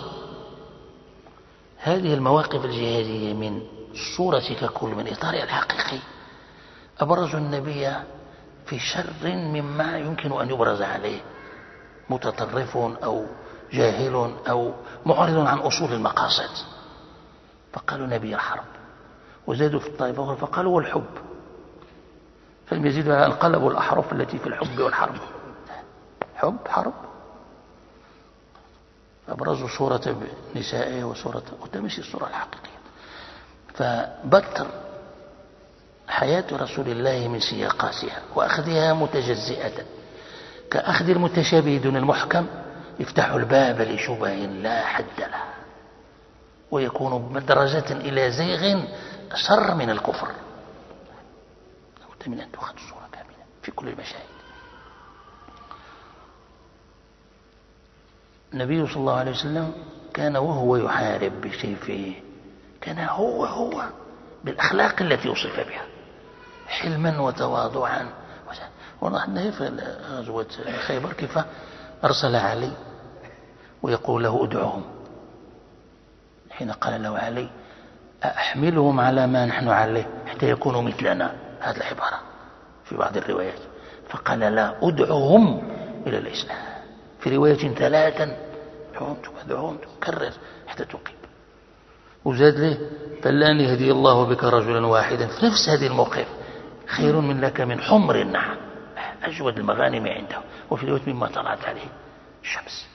هذه المواقف الجهادية من الصورة ككل من إطارها الحقيقي أبرزوا النبي في شر مما يمكن أن يبرز عليه متطرف أو جاهل أو معرض عن أصول المقاصد، فقالوا نبي الحرب. وزادوا في الطائفة فقالوا والحب، فلم يزيدوا انقلبوا الأحرف التي في الحب والحرب. حب حرب، أبرزوا صورة نسائه وصورة وتمشي الصورة الحقيقية. فبتر حياة رسول الله من سياقاتها وأخذها متجزئة كأخذ المتشابه دون المحكم، يفتح الباب لشبه لا حد لها، ويكون بدرجة إلى زيغ شر من الكفر. لابد من أن تأخذ الصورة كاملة في كل المشاهد. النبي صلى الله عليه وسلم كان وهو يحارب بسيفه كان هو بالأخلاق التي وصف بها، حلما وتواضعا. ونحن في غزوة خيبر كيف أرسل علي ويقول له ادعهم، حين قال له علي أحملهم على ما نحن عليه حتى يكونوا مثلنا، هذه العبارة في بعض الروايات، فقال لا ادعهم إلى الإسلام، في رواية 3 ادعهم كرر حتى تقيم. وزاد له فلان يهدي الله بك رجلا واحدا في نفس هذه الموقف خير من لك من حمر النعم، أجود المغانم عنده. وفي رواية مما طلعت عليه الشمس.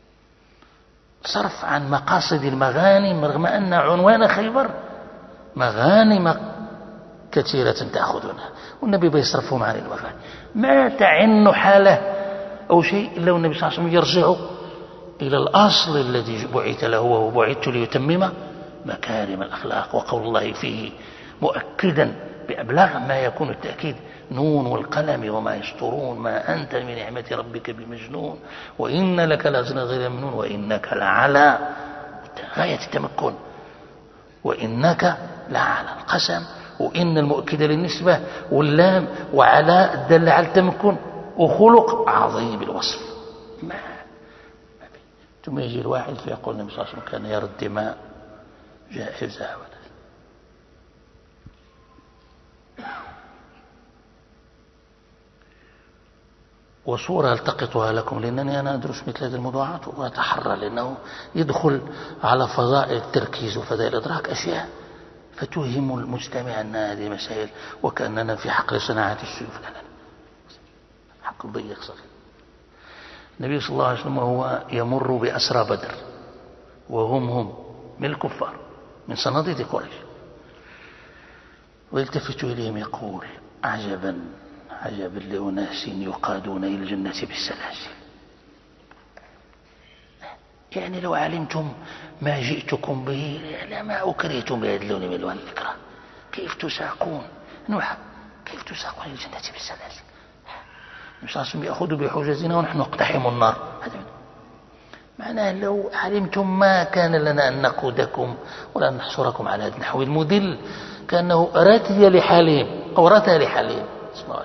صرف عن مقاصد المغانم، رغم أن عنوان خيبر مغانم كثيرة تأخذونها، والنبي بيصرفهم عن المغانم. ما تعن حاله أو شيء إلا والنبي صلى الله عليه وسلم يرجع إلى الأصل الذي بعث له، وهو بعثت ليتمم مكارم الأخلاق. وقول الله فيه مؤكدا بأبلغ ما يكون التأكيد نون والقلم وما يسطرون ما أنت من نعمة ربك بمجنون وإن لك لأجرا غير ممنون وإنك لعلى غاية التمكن، وإنك لعلى القسم، وإن المؤكدة للنسبة، واللام وعلى الدالة على التمكن، وخلق عظيم الوصف. ما ثم يجي الواحد فيقول النبي صلى الله عليه وسلم كان يرى الدماء جائزة. وصورة التقطها لكم لأنني أنا أدرس مثل هذه الموضوعات وأتحرى، لأنه يدخل على فضاء التركيز وفضاء الإدراك أشياء فتوهم المجتمع أن هذه مسائل وكأننا في حقل صناعة السيوف. لا لا، حقل ضيق صغير. النبي صلى الله عليه وسلم هو يمر بأسرى بدر وهم من الكفار من صناديد قريش، ويلتفت إليهم يقول عجبا عجبا لأناس يقادون إلى الجنة بالسلاسل. يعني لو علمتم ما جئتكم به لما أكرهتم بهذا اللون من ألوان الفكرة. كيف تساقون كيف تساقون إلى الجنة بالسلاسل؟ مش لازم يأخذوا بحجزنا ونحن نقتحم النار. معناه لو علمتم ما كان لنا أن نقودكم ولا نحصركم على هذا النحو المذل، كأنه راتي لحالهم أو راتي لحالهم. اسمعوا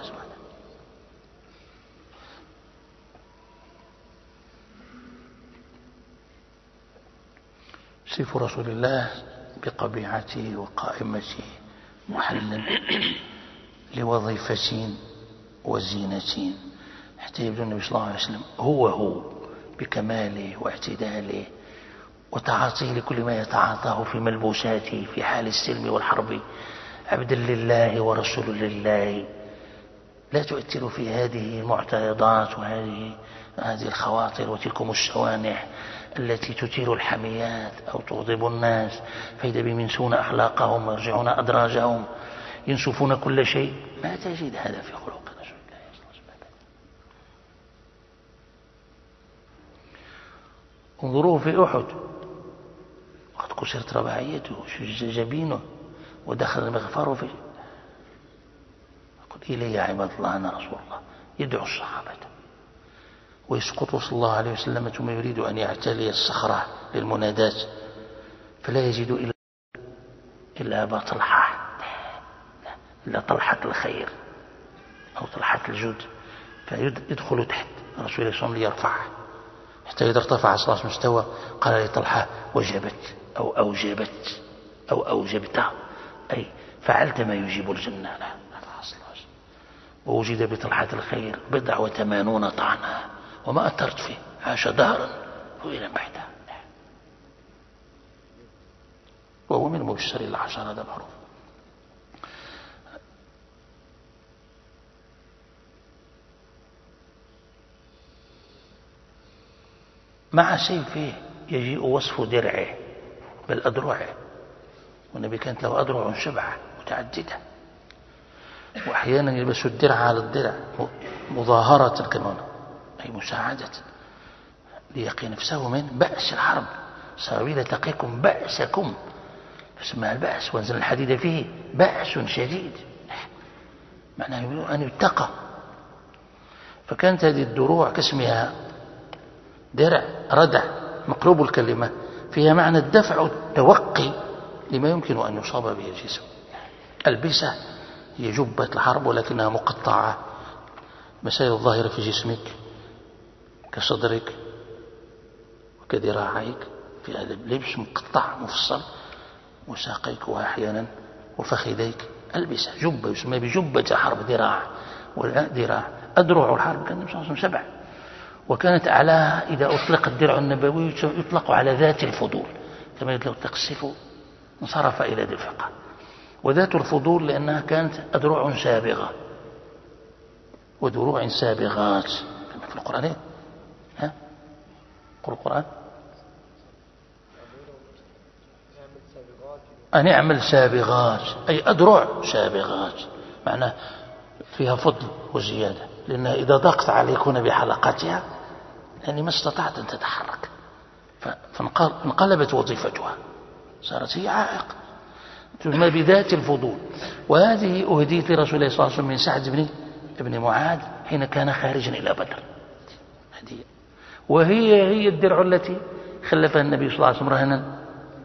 سيف رسول الله بقبيعته وقائمته محلا لوظيفة وزينة، حتى يبدو النبي صلى الله عليه وسلم هو بكماله واعتداله وتعاطيه لكل ما يتعاطاه في ملبوساته في حال السلم والحرب، عبدا لله ورسول لله، لا تؤثر في هذه المعترضات وهذه الخواطر وتلكم الشوانح التي تثير الحميات أو تغضب الناس، فإذا بهم ينسون أخلاقهم ويرجعون أدراجهم ينسفون كل شيء. ما تجد هذا في خلق رسول الله صلى الله عليه وسلم. انظروه في أحد وقد كسرت رباعيته وشج جبينه ودخل المغفر في قل إلي يا عباد الله أنا رسول الله، يدعو الصحابة ويسقط صلى الله عليه وسلم ثم يريد أن يعتلي الصخرة للمنادات فلا يجد إلا أبا طلحة، إلا طلحة الخير أو طلحة الجود، فيدخل تحت رسول الله صلى الله عليه وسلم ليرفعه، حتى إذا ارتفع صلى الله عليه وسلم استوى قال لطلحة وجبت أو أوجبت أو أوجبت، أي فعلت ما يجيب الجنة. لا ووجد بطلحة الخير 89 طعنا وما أثرت فيه، عاش دهرا طويلا بعيدا، وهو من مبشر العشر، هذا معروف. مع سيفه يجيء وصف درعه بل أدرعه، والنبي كانت له أدرع 7 متعددة، وأحيانا يلبس الدرع على الدرع مظاهرة كمان، أي مساعدة ليقي نفسه من بأس الحرب. سأريد تقيكم بأسكم، فسمى البأس، وانزل الحديد فيه بأس شديد، معناه أن يتقى. فكانت هذه الدروع كاسمها درع ردع مقلوب الكلمة، فيها معنى الدفع والتوقي لما يمكن أن يصاب به الجسم. البسة هي جبة الحرب ولكنها مقطعة، مسائل الظاهرة في جسمك كصدرك وكذراعيك في هذا اللبس مقطع مفصل، وساقيك وأحيانا وفخذيك. البسة جبة يسمى بجبة الحرب، ذراع، والذراع أدرع الحرب كان النبي صلى الله عليه وسلم 7، وكانت أعلاها إذا أطلق الدرع النبوي يطلق على ذات الفضول، كما يطلق السيف انصرف إلى ذي الفقار. وذات الفضول لأنها كانت أدرع سابغة ودروع سابغات، كما في القرآن. ها؟ قل القرآن أن يعمل سابغات، أي أدرع سابغات، معناه فيها فضل وزيادة، لأنها إذا ضاقت عليكم بحلقاتها يعني ما استطعت أن تتحرك، فانقلبت وظيفتها، صارت هي عائق، تسمى بذات الفضول. وهذه أهديت لرسول الله صلى الله عليه وسلم من سعد بن معاذ حين كان خارجا إلى بدر، هدية. وهي الدرع التي خلفها النبي صلى الله عليه وسلم رهنا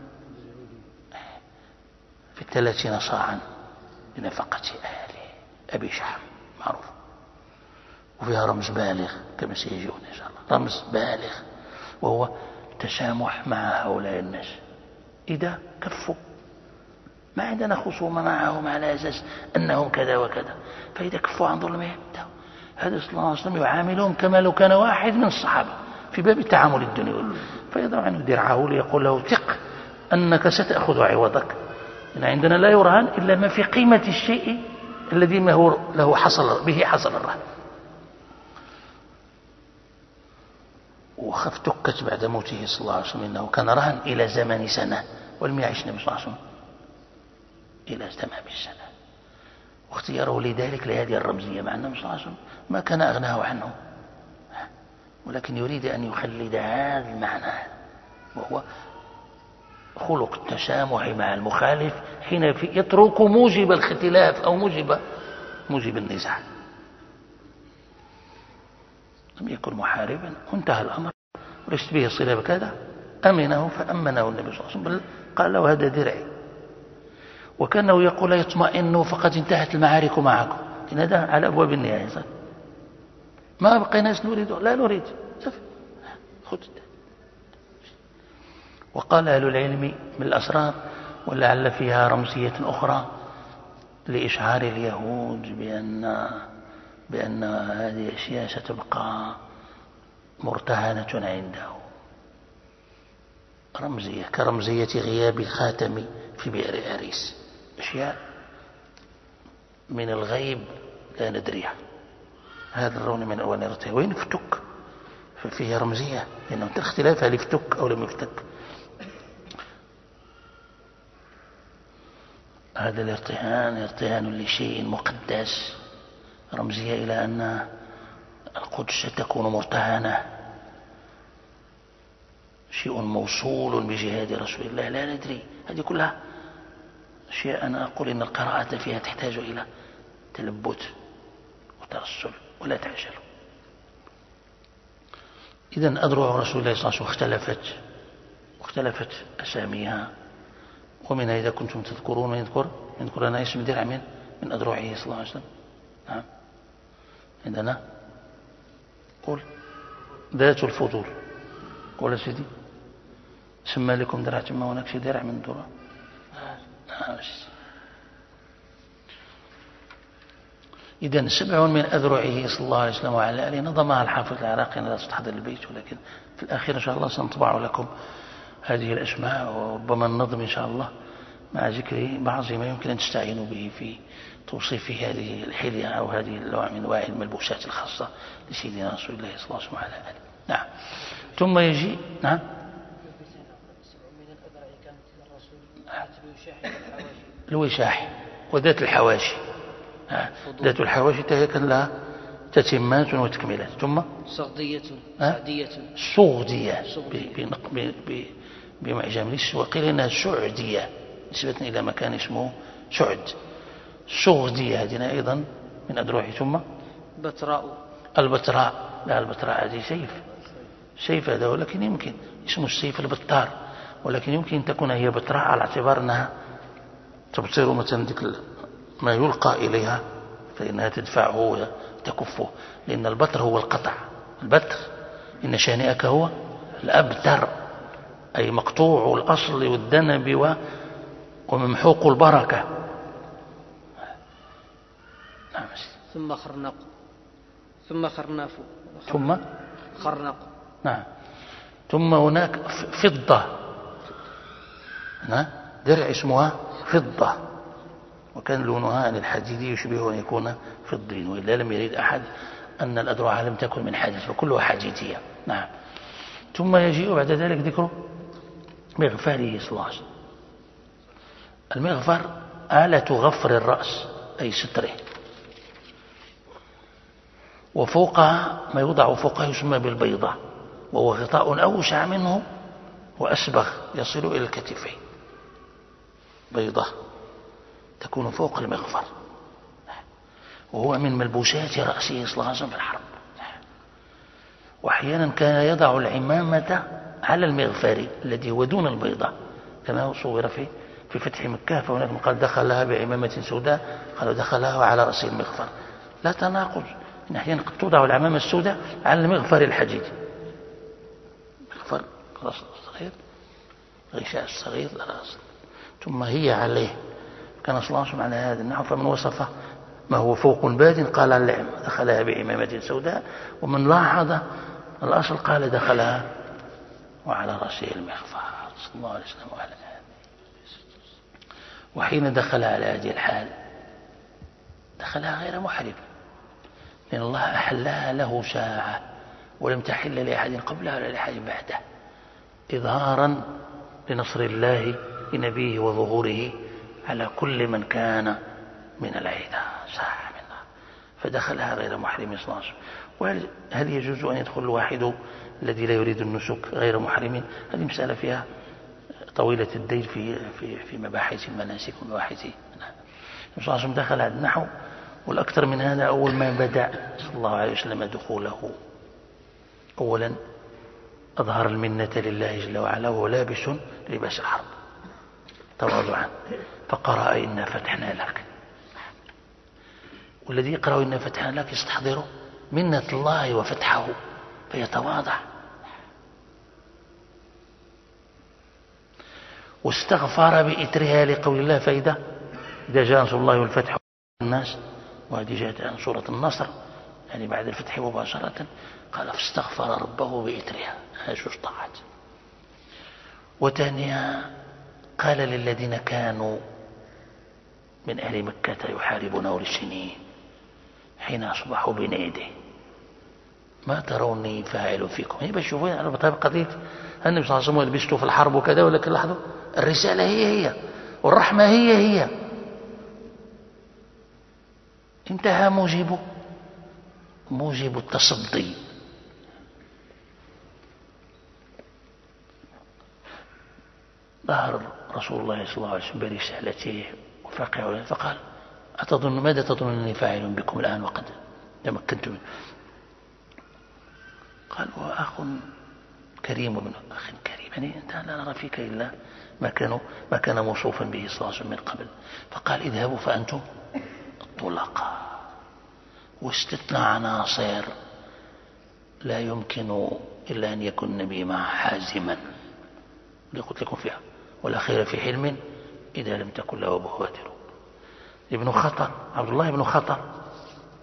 في 30 صاعا لنفقة أهله، أبي شحم معروف، وفيها رمز بالغ كما سيجون إن شاء الله، رمز بالغ، وهو تسامح مع هؤلاء الناس إذا كفوا. ما عندنا خصومة معهم على أساس أنهم كذا وكذا، فإذا كفوا عن ظلمهم هذا صلى الله عليه وسلم يعاملهم كما لو كان واحد من الصحابة في باب التعامل الدنيوي، فيضع عنه درعه ليقول له ثق أنك ستأخذ عوضك، إن عندنا لا يرهن إلا ما في قيمة الشيء الذي ما هو له حصل الرهن. وافتكت بعد موته صلى الله عليه وسلم، إنه كان رهن إلى زمن سنة، ولم يعيش النبي صلى الله عليه وسلم إلى تمام السنة، واختياره لذلك لهذه الرمزية، مع أنه صلى الله عليه وسلم ما كان أغناه عنه، ولكن يريد أن يخلد هذا المعنى، وهو خلق التسامح مع المخالف حين يترك موجب الاختلاف أو موجب النزاع. لم يكن محاربا وانتهى الأمر وليست به صلة بكذا، أمنه فأمنه النبي صلى الله عليه وسلم، قال له هذا درعي. وكانه يقول يطمئنوا فقد انتهت المعارك معكم، إن هذا على أبواب النهاية، ما بقيناش نريد، لا نريد، خذ. وقال أهل العلم من الأسرار، ولعل فيها رمزية أخرى لإشعار اليهود بأن هذه الأشياء ستبقى مرتهنة عنده، رمزية كرمزية غياب الخاتم في بئر أريس، أشياء من الغيب لا ندريها، هذا الرون من أول نرته وين فتك، ففيه رمزية، لأنه اختلاف هل يفتك أو لم يفتك. هذا الارتهان لشيء مقدس، رمزية إلى أن القدس ستكون مرتهنة، شيء موصول بجهاد رسول الله، لا ندري. هذه كلها أشياء أنا أقول إن القراءة فيها تحتاج إلى تلبت وترسل، ولا تعجلوا. إذن أدرع رسول الله صلى الله عليه وسلم واختلفت أساميها، ومنها إذا كنتم تذكرون يذكر لنا اسم درع من أدرعه صلى الله عليه وسلم. نعم، عندنا قل ذات الفضول، قول سيدي سمى لكم درع، ثم هناك شي درع من الدرع. إذن 7 من أذرعه صلى الله عليه وسلم وعلى آله نظمها الحافظ العراقي، لا تستحضر البيت، ولكن في الأخير إن شاء الله سنطبع لكم هذه الأسماء، وربما النظم إن شاء الله مع ذكر بعض ما يمكن أن تستعينوا به في توصيف هذه الحلية أو هذه النوع من أنواع الملبوسات الخاصة لسيدنا رسول الله صلى الله عليه وسلم وعلى آله. نعم. ثم يجي نعم الوشاح وذات الحواشي. ذات الحواشي كان لها تتمات وتكملات. ثم صغدية صغدية بمعجم ليش، وقيل إنها سعدية نسبة إلى مكان اسمه سعد. صغدية هذه أيضا من أدروعه. ثم البتراء. لا، البتراء هذه سيف هذا، ولكن يمكن اسمه السيف البتار، ولكن يمكن أن تكون هي بتراء على اعتبار أنها تبصر مثلا ما يلقى إليها فإنها تدفعه وتكفه، لأن البتر هو القطع. البتر إن شانئك هو الأبتر، أي مقطوع الأصل والذنب وممحوق البركة. نعم. ثم خرنق ثم خرناف ثم خرنق. نعم. ثم هناك فضة. درع اسمها فضة، وكان لونها عن الحديد يشبه أن يكون فضي، وإلا لم يريد أحد أن الأدرع لم تكن من حديد فكلها حديدية. نعم. ثم يجيء بعد ذلك ذكر مغفره صلى الله عليه وسلم. المغفر آلة غفر الرأس أي ستره، وفوقها ما يوضع فوقها يسمى بالبيضة، وهو غطاء أوسع منه وأسبغ يصل إلى الكتفين. بيضة تكون فوق المغفر، وهو من ملبوسات رأسه صلى الله عليه وسلم في الحرب. وأحيانا كان يضع العمامة على المغفر الذي هو دون البيضة، كما صور في فتح مكة، فهناك قال دخلها بعمامة سوداء، قالوا دخلها على رأس المغفر. لا تناقض، إن أحيانا قد توضع العمامة السوداء على المغفر الحديد، مغفر صغير، غشاء صغير لرأس، ثم هي عليه. كان صلى الله عليه وسلم على هذا النحو، فمن وصفه ما هو فوق باد قال اللعم دخلها بعمامة سوداء، ومن لاحظ الأصل قال دخلها وعلى رأسه المغفر صلى الله عليه وسلم وعلى آله. وحين دخل على هذه الحال دخلها غير محرم، لأن الله أحلها له ساعة ولم تحل لأحد قبلها ولا لأحد بعده، إظهارا لنصر الله لنبيه وظهوره على كل من كان من العيدة ساعة منها، فدخلها غير محرم صلى الله عليه وسلم. وهل يجوز أن يدخل الواحد الذي لا يريد النسك غير محرم؟ هذه مسألة فيها طويلة الدير في مباحث المناسك ومباحث. صلى الله عليه وسلم دخل هذا النحو، والأكثر من هذا أول ما بدأ صلى الله عليه وسلم دخوله أولا أظهر المنة لله جل وعلا وهو لابس لباس الحرب تواضعا، فقرأ إنا فتحنا لك. والذي يقرأ إنا فتحنا لك يستحضر منة الله وفتحه فيتواضع. واستغفر بإترها لقول الله، فإذا جاء نصر الله والفتح الناس، وهذه جاءت عن سورة النصر يعني بعد الفتح مباشرة، قال فاستغفر ربه بإترها، هذا شو طاعت. وثانيا قال للذين كانوا من أهل مكة يحاربونه للسنين حين أصبحوا بين يديه ما تروني فاعل فيكم. يبقى شوفوا على قضية النبي صلى الله عليه وسلم لبسته في الحرب وكذا، ولكن لاحظوا الرسالة هي والرحمة هي. انتهى موجب التصدي. ظهر رسول الله صلى الله عليه وسلم برسالته وفاقعه، فقال ماذا تظن أني فاعل بكم الآن وقد تمكنت منه؟ قال وأخ كريم وابن أخ كريم، يعني أنت لا نرى فيك إلا ما كان موصوفا به صلى الله عليه وسلم من قبل. فقال اذهبوا فأنتم الطلقاء، واستثنى عناصر لا يمكن إلا أن يكون النبي معه حازما، اللي قلت لكم فيها ولا خير في حلم إذا لم تكن له بوادر. ابن خطر، عبد الله بن خطر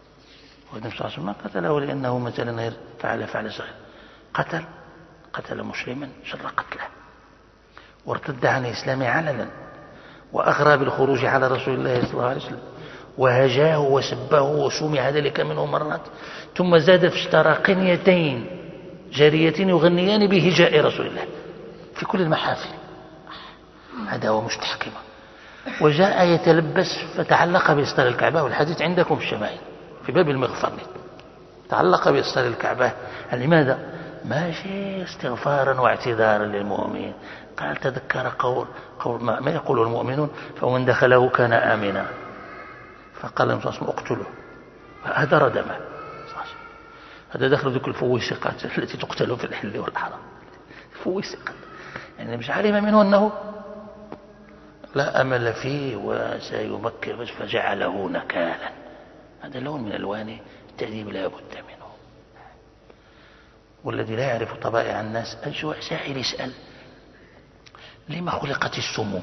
والنبي صلى الله عليه وسلم ما قتله لأنه مثلا فعل صغير، قتل مسلما شر قتله، وارتد عن الإسلام علنا، وأغرى بالخروج على رسول الله صلى الله عليه وسلم، وهجاه وسبه وسمع ذلك منه مرات، ثم زاد فاشترى قنيتين جاريتين يغنيان بهجاء رسول الله في كل المحافل. هذا هو مستحكمة. وجاء يتلبس فتعلق بإسطار الكعبة، والحديث عندكم في الشمائل في باب المغفر، تعلق بإسطار الكعبة. لماذا؟ ماشي استغفارا واعتذارا للمؤمنين، قال تذكر قول ما يقول المؤمنون، فمن دخله كان آمنا، فقال النبي صلى الله عليه وسلم اقتله، فأهدر دمه. هذا دخل ذكر الفويسقات التي تقتل في الحل والحرام، فويسقات يعني مش علم منه أنه لا أمل فيه وسيمكر، فجعله نكالا. هذا لون من ألوان التأديب لا بد منه. والذي لا يعرف طبائع الناس الجوع سائل يسأل لما خلقت السموم،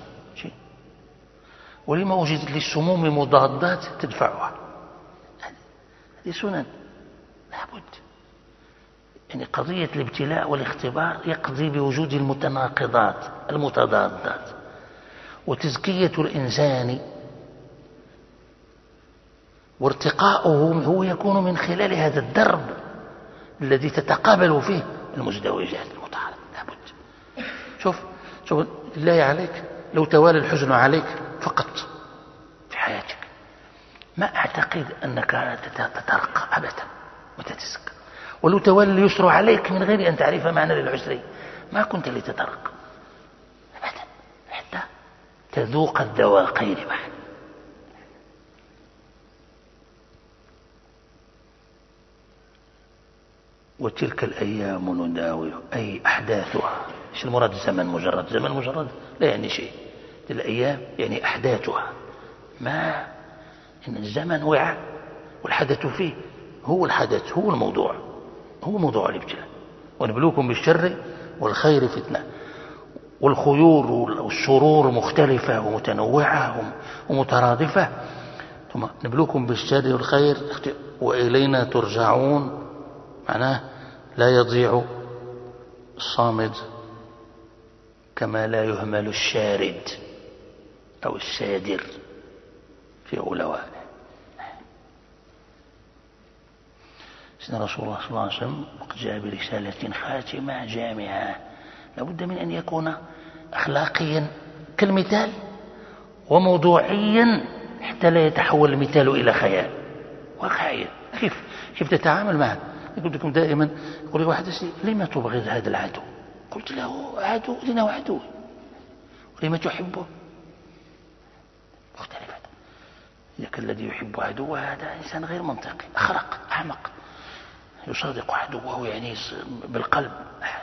ولما وجدت للسموم مضادات تدفعها. هذه سنن لابد. يعني قضية الابتلاء والاختبار يقضي بوجود المتناقضات المتضادات، وتزكية الإنسان وارتقاؤه هو يكون من خلال هذا الدرب الذي تتقابل فيه المزدوجات المتعارضة. لابد. شوف بالله عليك، لو توالى الحزن عليك فقط في حياتك ما أعتقد أنك تترقى أبدا وتتزكى، ولو توالى اليسر عليك من غير أن تعرف معنى للعسر ما كنت لتترقى أبدا حتى تذوق الذواقين معا. وتلك الأيام نداولها أي أحداثها. إيش المراد؟ زمن مجرد لا يعني شيء. الأيام يعني أحداثها، ما إن الزمن وعاء والحدث فيه هو الحدث، هو الموضوع، هو موضوع الابتلاء. ونبلوكم بالشر والخير فتنة. والخيور والشرور مختلفة ومتنوعة ومترادفة، ثم نبلوكم بالشر والخير وإلينا ترجعون. معناه لا يضيع الصامد كما لا يهمل الشارد أو السادر في علوائه. سيدنا رسول الله صلى الله عليه وسلم وقد جاء برسالة خاتمة جامعة، لابد من أن يكون أخلاقيا كالمثال وموضوعيا حتى لا يتحول المثال إلى خيال واقعيا. كيف تتعامل معه؟ يقول لكم دائما، يقول لي واحد لما تبغض هذا العدو؟ قلت له عدو لنا وعدو، ولما تحبه؟ مختلفة. إذا كان الذي يحب عدوه هذا إنسان غير منطقي، أخرق أحمق، يصادق عدوه يعني بالقلب.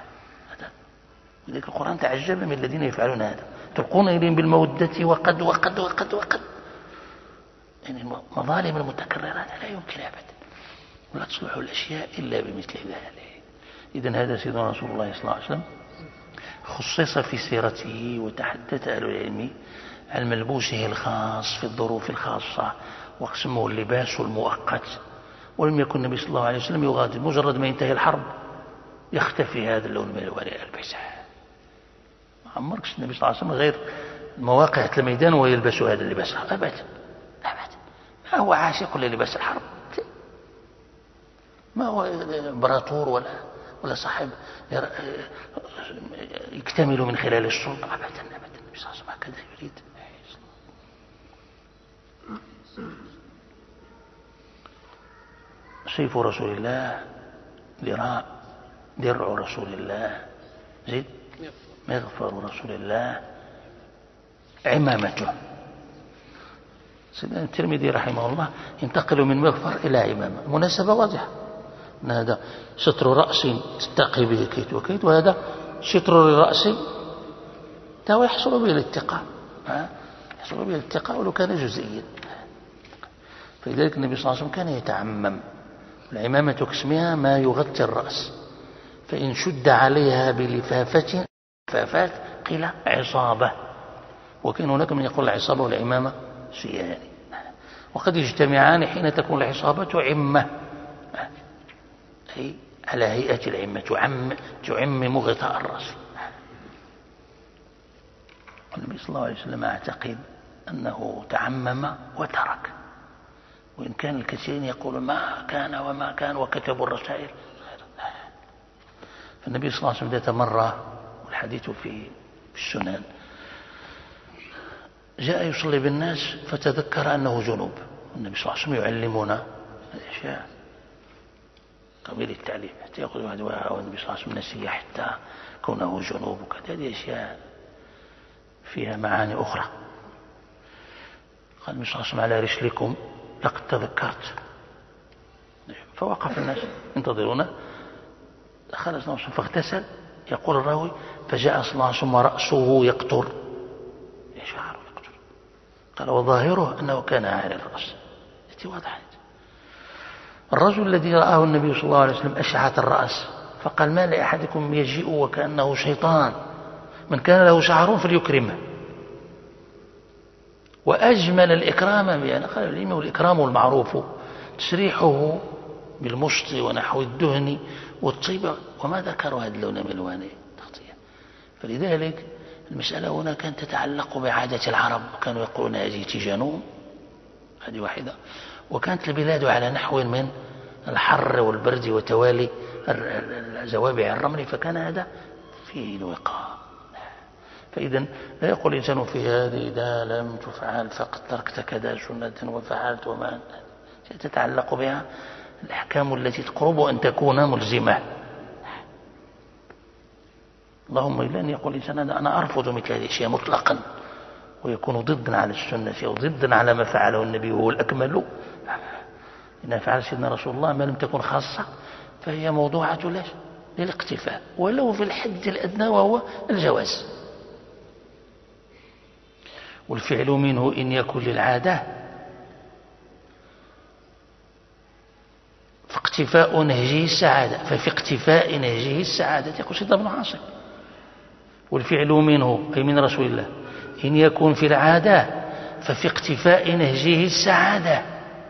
لذلك القرآن تعجب من الذين يفعلون هذا، تلقون إليهم بالمودة وقد وقد وقد وقد. يعني المظالم المتكررة لا يمكن أبدا، ولا تصلح الأشياء إلا بمثل ذلك. إذن هذا سيدنا رسول الله صلى الله عليه وسلم خصص في سيرته، وتحدث أهل العلم عن ملبوسه الخاص في الظروف الخاصة، وقسمه اللباس المؤقت. ولم يكن النبي صلى الله عليه وسلم يغادر، مجرد ما ينتهي الحرب يختفي هذا اللون من الوان يلبسه. ما عمركش النبي صلى الله عليه وسلم غير مواقع الميدان ويلبس هذا اللباس أبدا أبدا. ما هو عاشق للباس الحرب، ما هو امبراطور ولا صاحب يكتمل من خلال السلطة أبدا أبدا. النبي صلى الله عليه وسلم هكذا يريد. سيف رسول الله ذراع، درع رسول الله زيد، مغفر رسول الله عمامته. سيدنا الترمذي رحمه الله ينتقل من مغفر إلى عمامة، المناسبة واضحة. هذا ستر رأس تتقي به كيت وكيت، وهذا ستر الرأس ده يحصل به الاتقاء، يحصل به الاتقاء ولو كان جزئيا. فلذلك النبي صلى الله عليه وسلم كان يتعمم. العمامة كاسمها ما يغطي الرأس، فإن شد عليها بلفافة لفافات قيل عصابة، وكان هناك من يقول العصابة والعمامة شيئان، وقد يجتمعان حين تكون العصابة عمة أي على هيئة العمة، تعمم غطاء الرأس. النبي صلى الله عليه وسلم أعتقد أنه تعمم وترك، وإن كان الكثيرين يقولون ما كان وما كان وكتبوا الرسائل. فالنبي صلى الله عليه وسلم ذات مرة، والحديث في السنن، جاء يصلي بالناس فتذكر أنه جنوب. النبي صلى الله عليه وسلم يعلمنا الأشياء قبيل التعليم، حتى يقول واحد والنبي صلى الله عليه وسلم نسي حتى كونه جنوب وكذا. هذه أشياء فيها معاني أخرى. قال النبي صلى الله عليه وسلم على رسلكم لقد تذكرت. فوقف الناس ينتظرونه، خرج نفسه فاغتسل. يقول الراوي فجاء صلى الله عليه وسلم ورأسه يقطر، شعره يقطر. قال وظاهره أنه كان عالي الرأس. وضحت. الرجل الذي رآه النبي صلى الله عليه وسلم أشعث الرأس، فقال ما لأحدكم يجيء وكأنه شيطان، من كان له شعر فليكرمه. وأجمل الإكرام بأن قال العلم والإكرام المعروف تسريحه بالمشط ونحو الدهن والطيب، وما ذكروا هذا اللون من ألوان التغطية. فلذلك المسألة هنا كانت تتعلق بعادة العرب، كانوا يقولون هذه تيجانون، هذه واحدة. وكانت البلاد على نحو من الحر والبرد وتوالي زوابع الرمل، فكان هذا فيه الوقاء. فإذا لا يقول الإنسان في هذه إذا لم تفعل فقد تركت كذا سنة وفعلت وما تتعلق بها الأحكام التي تقرب أن تكون ملزمة. اللهم إلا أن يقول الإنسان أنا أرفض مثل هذه الأشياء مطلقا، ويكون ضدا على السنة أو ضدا على ما فعله النبي وهو الأكمل. إن فعل سيدنا رسول الله ما لم تكن خاصة فهي موضوعة للاقتفاء، ولو في الحد الأدنى وهو الجواز. والفعل منه إن يكن للعادة فاقتفاء نهجه السعادة، ففي اقتفاء نهجه السعادة يقول سيدنا ابن عاصم. والفعل منه أي من رسول الله إن يكون في العادة ففي اقتفاء نهجه السعادة،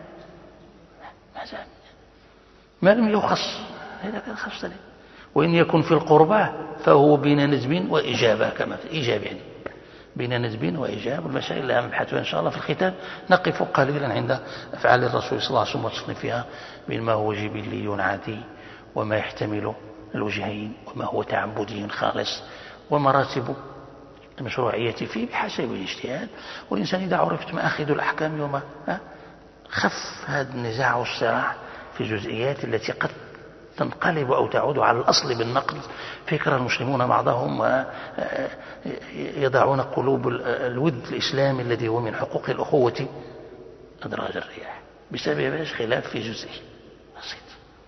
ما لم يخص هذا كان خص له. وإن يكون في القربة فهو بين ندب وإجابة، كما في إيجاب يعني بين ندب وإجابة. والمسائل اللي نبحثها إن شاء الله في الختام. نقف قليلا عند أفعال الرسول صلى الله عليه وسلم وتصنيفها بين ما هو جبلي عادي وما يحتمل الوجهين وما هو تعبدي خالص، ومراتب المشروعية فيه بحسب الاجتهاد. والإنسان إذا عرفت مآخذ الأحكام وما خف هذا النزاع والصراع في الجزئيات التي قد تنقلب أو تعود على الأصل بالنقد. فكر المسلمون بعضهم ويضعون قلوب الود الإسلامي الذي هو من حقوق الأخوة أدراج الرياح بسبب خلاف في جزئي بسيط.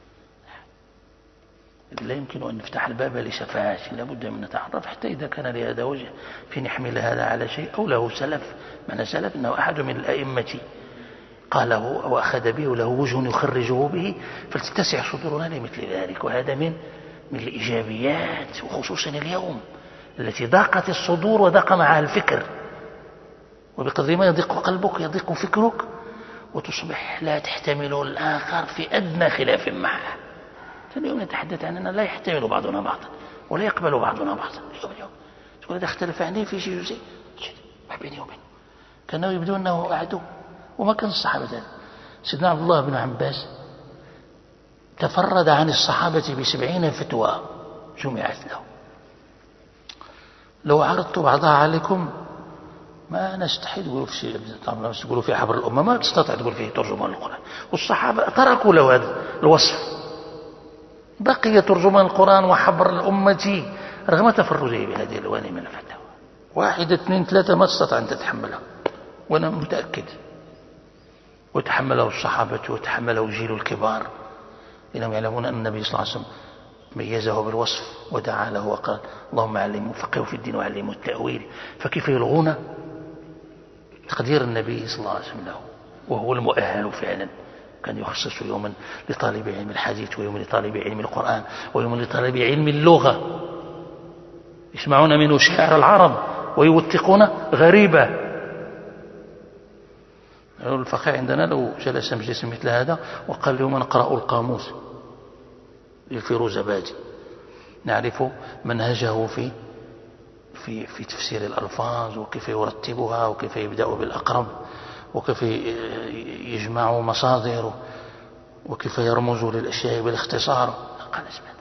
لا يمكن أن نفتح الباب لشفاعة، لابد من نتعرف حتى إذا كان لهذا وجه في نحمل هذا على شيء أو له سلف. معنى سلف أنه أحد من الأئمة قاله أو أخذ به وله وجه يخرجه به، فلتتسع صدورنا لمثل ذلك. وهذا من الإيجابيات، وخصوصا اليوم التي ضاقت الصدور وضاق معها الفكر. وبقدر ما يضيق قلبك يضيق فكرك، وتصبح لا تحتمل الآخر في أدنى خلاف معه. اليوم نتحدث عن أننا لا يحتمل بعضنا بعضا ولا يقبل بعضنا بعضا. اليوم تقول إذا اختلف عني في شيء جزئي ما بيني وبينه كانوا يبدو أنه عدو. وما كان الصحابة ذلك. سيدنا عبد الله بن عباس تفرد عن الصحابة ب70 فتوى جمعت له. لو عرضت بعضها عليكم ما نستحي تقولوا في شيء، طبعا تقولوا في حبر الأمة ما تستطيع تقول فيه ترجمان القرآن. والصحابة تركوا له هذا الوصف، بقي ترجمان القرآن وحبر الأمة رغم تفرده بهذه الألوان من الفتاوى. 1 2 3 ما تستطيع أن تتحملها، وأنا متأكد. وتحمله الصحابة وتحمله الجيل الكبار، لأنهم يعلمون أن النبي صلى الله عليه وسلم ميزه بالوصف ودعا له وقال اللهم علمه فقهه في الدين وعلمه التأويل. فكيف يلغون تقدير النبي صلى الله عليه وسلم له وهو المؤهل فعلا؟ كان يخصص يوما لطالب علم الحديث، ويوم لطالب علم القرآن، ويوم لطالب علم اللغة. يسمعون منه شعر العرب ويوثقون غريبة. الفقيه عندنا لو جلس مجلس مثل هذا وقال لهم نقرأ القاموس للفيروزابادي، نعرف منهجه في تفسير الألفاظ، وكيف يرتبها، وكيف يبدأ بالأقرب، وكيف يجمع مصادر، وكيف يرمز للأشياء بالاختصار. قال اسمع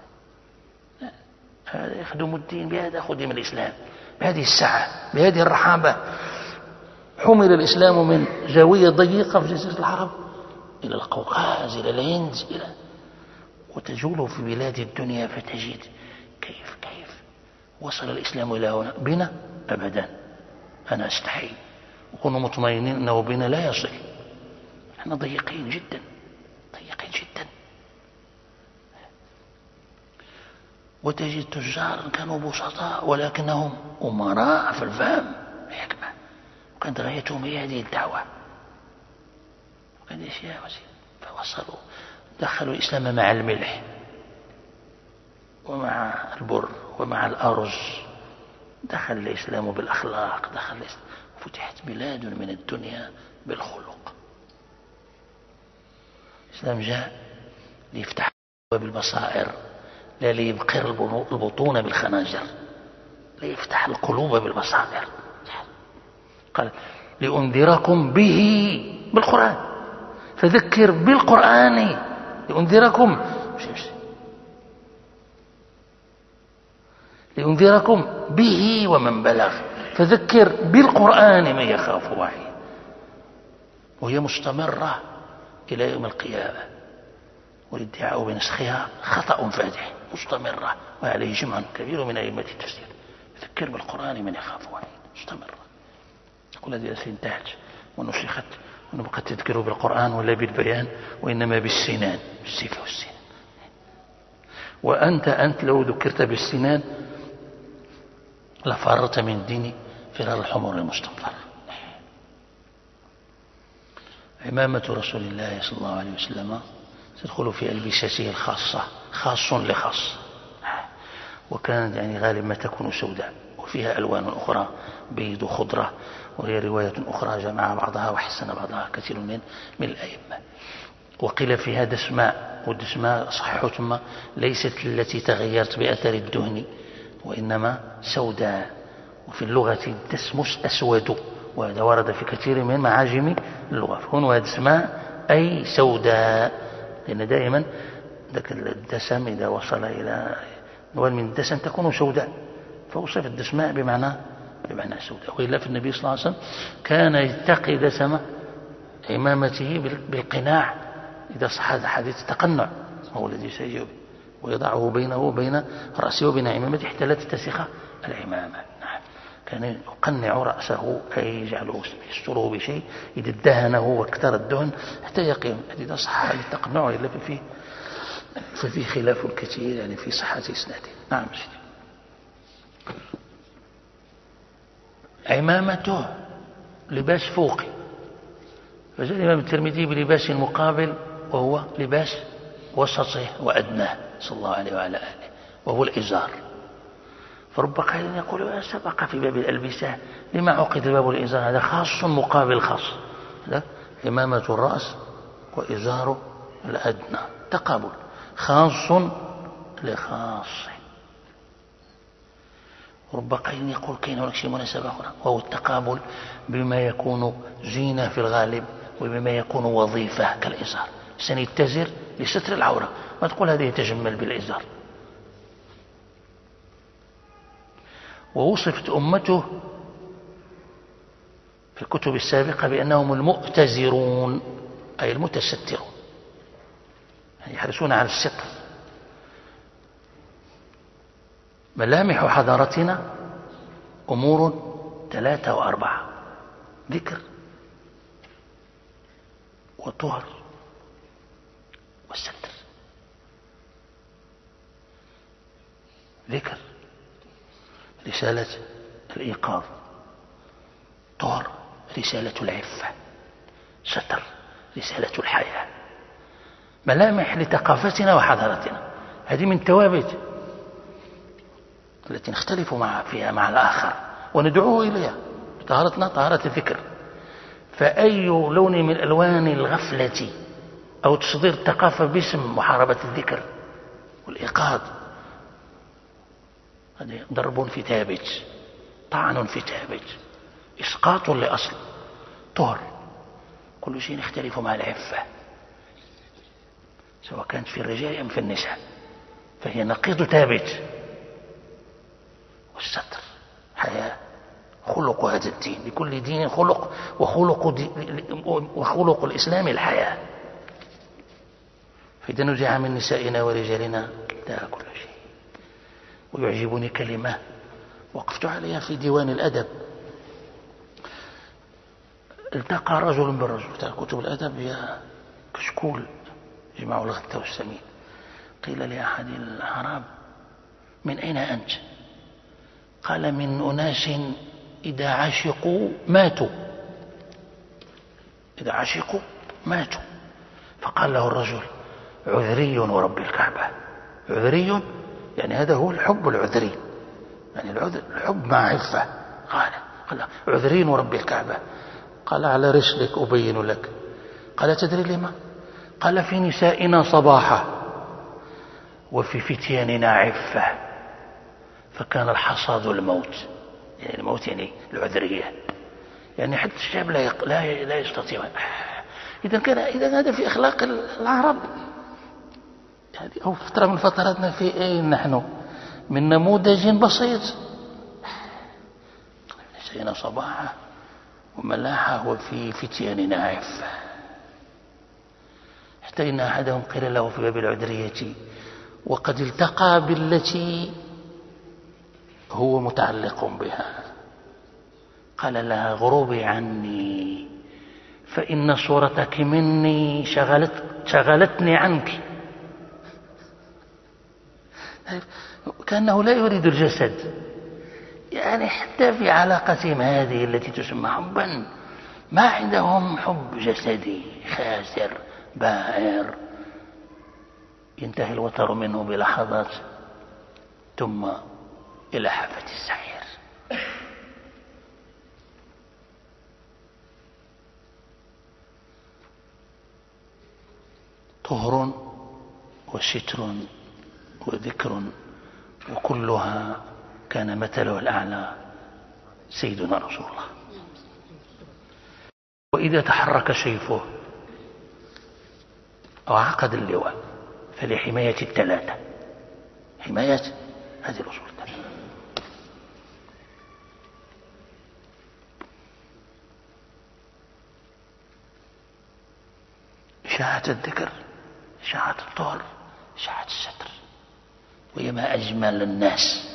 هذا يخدم الدين، بهذا خدم الإسلام، بهذه السعة، بهذه الرحابة. حمل الإسلام من زاوية ضيقة في جزيرة العرب إلى القوقاز، إلى الهند، وتجول في بلاد الدنيا فتجد كيف وصل الإسلام إلى هنا. بنا أبدا، أنا أستحي وكونوا مطمئنين أنه بنا لا يصل. احنا ضيقين جدا، ضيقين جدا. وتجد تجارا كانوا بسطاء ولكنهم أمراء في الفهم، حكمة، وكانت غايتهم هي هذه الدعوة، وكانت أشياء فوصلوا، دخلوا الإسلام مع الملح ومع البر ومع الأرز، دخل الإسلام بالأخلاق، دخل الإسلام، فتحت بلاد من الدنيا بالخلق. الإسلام جاء ليفتح بالبصائر، لا ليبقر البطون بالخناجر، ليفتح القلوب بالبصائر. قال لأنذركم به، بالقرآن، فذكر بالقرآن لأنذركم، لأنذركم به ومن بلغ، فذكر بالقرآن من يخاف وعيد. وهي مستمرة إلى يوم القيامة، والادعاء بنسخها خطأ فادح، مستمرة، وعليه جمع كبير من أئمة التفسير. ذكر بالقرآن من يخاف وعيد، مستمرة. كل هذه الأسئلة انتهت ونسخت، ونبقى تذكر بالقرآن ولا بالبيان، وإنما بالسنان، بالسيف والسنان. وأنت لو ذكرت بالسنان لفررت من الدين فرار الحمر المستنفرة. عمامة رسول الله صلى الله عليه وسلم تدخل في ألبسته الخاصة، خاص لخاص، وكانت يعني غالبا ما تكون سوداء، وفيها ألوان أخرى بيض وخضرة. وهي رواية أخرى جمع بعضها وحسن بعضها كثير من الأئمة. وقيل فيها دسماء، والدسماء صحيح ثم ليست التي تغيرت بأثر الدهن، وإنما سوداء. وفي اللغة الدسمس أسود، وهذا ورد في كثير من معاجم اللغة. فهنا دسماء أي سوداء، لأن دائما ذاك الدسم إذا وصل إلى نوع من الدسم تكون سوداء، فوصف الدسماء بمعنى سوداء. وإلا في النبي صلى الله عليه وسلم كان يتقي دسم عمامته بالقناع، إذا صح هذا حديث التقنع هو الذي سيجيب، ويضعه بينه وبين رأسه وبين عمامته حتى لا تتسخ العمامة. نعم، كان يقنع رأسه، أي يجعله يستره بشيء، إذا دهنه واكثر الدهن حتى يقيم. إذا صح هذا التقنع، إلا ففي خلاف كثير يعني في صحة إسناده. نعم سيدي. عمامته لباس فوقي، فجاء الإمام الترمذي بلباس مقابل، وهو لباس وسطه وأدناه صلى الله عليه وعلى آله، وهو الإزار. فرب قائل يقول سبق في باب الألبسة لما عقد باب الإزار، هذا خاص مقابل خاص، هذا عمامة الرأس وإزار الأدنى، تقابل، خاص لخاص. رب قائل يقول كاين هناك شيء مناسبة أخرى، وهو التقابل بما يكون زينة في الغالب، وبما يكون وظيفة كالإزار. سنتزر لستر العورة، ما تقول هذه يتجمل بالإزار. ووصفت أمته في الكتب السابقة بأنهم المؤتزرون، أي المتسترون، يعني يحرصون على الستر. ملامح حضارتنا أمور 3 و4: ذكر وطهر والستر. ذكر رسالة الإيقاظ، طهر رسالة العفة، ستر رسالة الحياة. ملامح لثقافتنا وحضارتنا، هذه من ثوابت التي نختلف فيها مع الآخر وندعوه إليها. طهارتنا طهارة الذكر، فأي لون من ألوان الغفلة أو تصدير الثقافة باسم محاربة الذكر والإيقاظ. هذا ضرب في ثابت، طعن في ثابت، إسقاط لأصل، طهر. كل شيء يختلف مع العفة، سواء كانت في الرجال أم في النساء، فهي نقيض ثابت. والستر حياة، خلق هذا الدين، لكل دين خلق، وخلق الإسلام الحياة. فإذا نزع من نسائنا ورجالنا لا كل شيء. ويعجبني كلمة وقفت عليها في ديوان الأدب. التقى رجل بالرجل، تاع كتب الأدب هي كشكول يجمع الغث والسمين. قيل لأحد الأعراب: من أين أنت؟ قال: من أناس إذا عشقوا ماتوا، إذا عشقوا ماتوا. فقال له الرجل: عذري ورب الكعبة. عذري يعني هذا هو الحب العذري، يعني الحب مع عفة. قال: عذري ورب الكعبة. قال: على رسلك أبين لك. قال: تدري لما؟ قال: في نسائنا صباحة وفي فتياننا عفة، فكان الحصاد الموت. يعني الموت يعني العذرية، يعني حتى الشاب لا يستطيع. إذا هذا في أخلاق العرب. يعني أو فترة من فتراتنا في أين نحن من نموذج بسيط. نسينا صباحة وملاحة وفي فتياننا عفة، حتى إن أحدهم قيل له في باب العذرية وقد التقى بالتي هو متعلق بها، قال لها: غروبي عني فإن صورتك مني شغلتني عنك. كأنه لا يريد الجسد، يعني حتى في علاقتهم هذه التي تسمى حبا ما عندهم حب جسدي خاسر بائر ينتهي الوتر منه بلحظات ثم إلى حافة السعير. طهر وستر وذكر، وكلها كان مثله الأعلى سيدنا رسول الله. وإذا تحرك سيفه أو عقد اللواء فلحماية الثلاثة، حماية هذه الأصول الثلاثة. إشاعة الذكر، إشاعة الطهر، إشاعة الستر. ويما أجمل الناس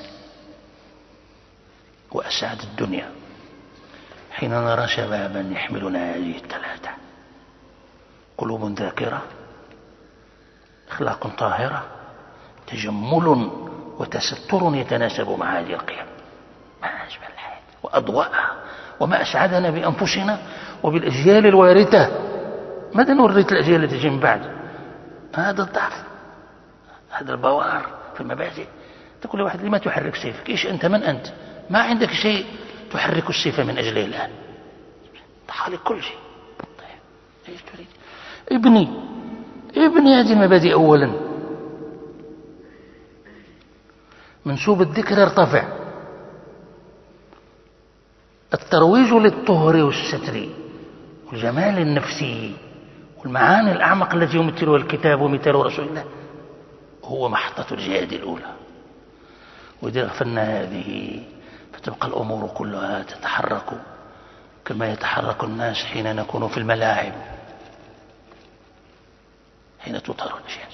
وأسعد الدنيا حين نرى شبابا يحملون هذه الثلاثة: قلوب ذاكرة، أخلاق طاهرة، تجمل وتستر يتناسب مع هذه القيم. ما أجمل الحياة وأضواءها، وما أسعدنا بأنفسنا وبالأجيال الوارثة. ماذا نورث الأجيال التي تجي من بعد؟ هذا الضعف، هذا البوار في المبادئ. تقول لواحد: لما تحرك سيفك؟ إيش أنت؟ من أنت؟ ما عندك شيء تحرك السيف من أجله الآن، تخالق كل شيء. طيب ايش تريد؟ ابني هذه المبادئ أولا. منسوب الذكر يرتفع، الترويج للطهر والستر والجمال النفسي والمعاني الأعمق التي يمثلها الكتاب ومثال رسول الله هو محطة الجهاد الأولى. وإذا غفلنا هذه فتبقى الأمور كلها تتحرك كما يتحرك الناس حين نكون في الملاعب، حين تطهر الأشياء.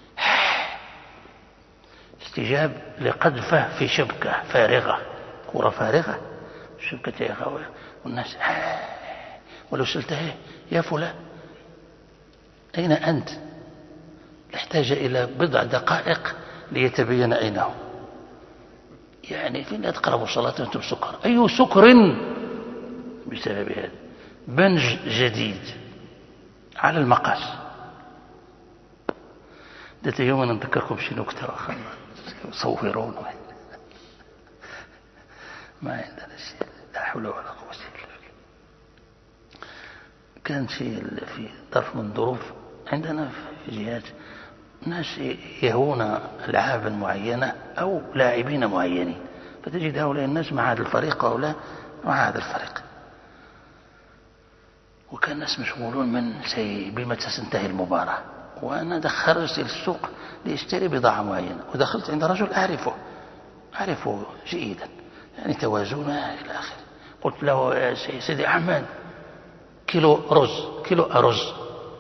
استجاب لقذفة في شبكة فارغة، كرة فارغة، شبكة فارغة، والناس ولو سألته: يا فلان أين أنت؟ احتاج إلى بضع دقائق ليتبين أين هو. يعني فين تقربوا الصلاة وأنتم سكر؟ أي سكر بسبب هذا؟ بنج جديد على المقاس. ذات يوم نذكركم شي نكتة أخرى يصورون ما عندنا شيء، لا حول ولا قوة إلا بالله. كان في ظرف من الظروف عندنا في جهات ناس يهون ألعابا معينة أو لاعبين معينين، فتجد هؤلاء الناس مع هذا الفريق وهؤلاء مع هذا الفريق. وكان الناس مشغولون بما ستنتهي المباراة، وأنا خرجت إلى السوق لأشتري بضاعة معينة، ودخلت عند رجل أعرفه جيدا، يعني توازنه إلى آخره. قلت له يا سيدي أحمد كيلو أرز.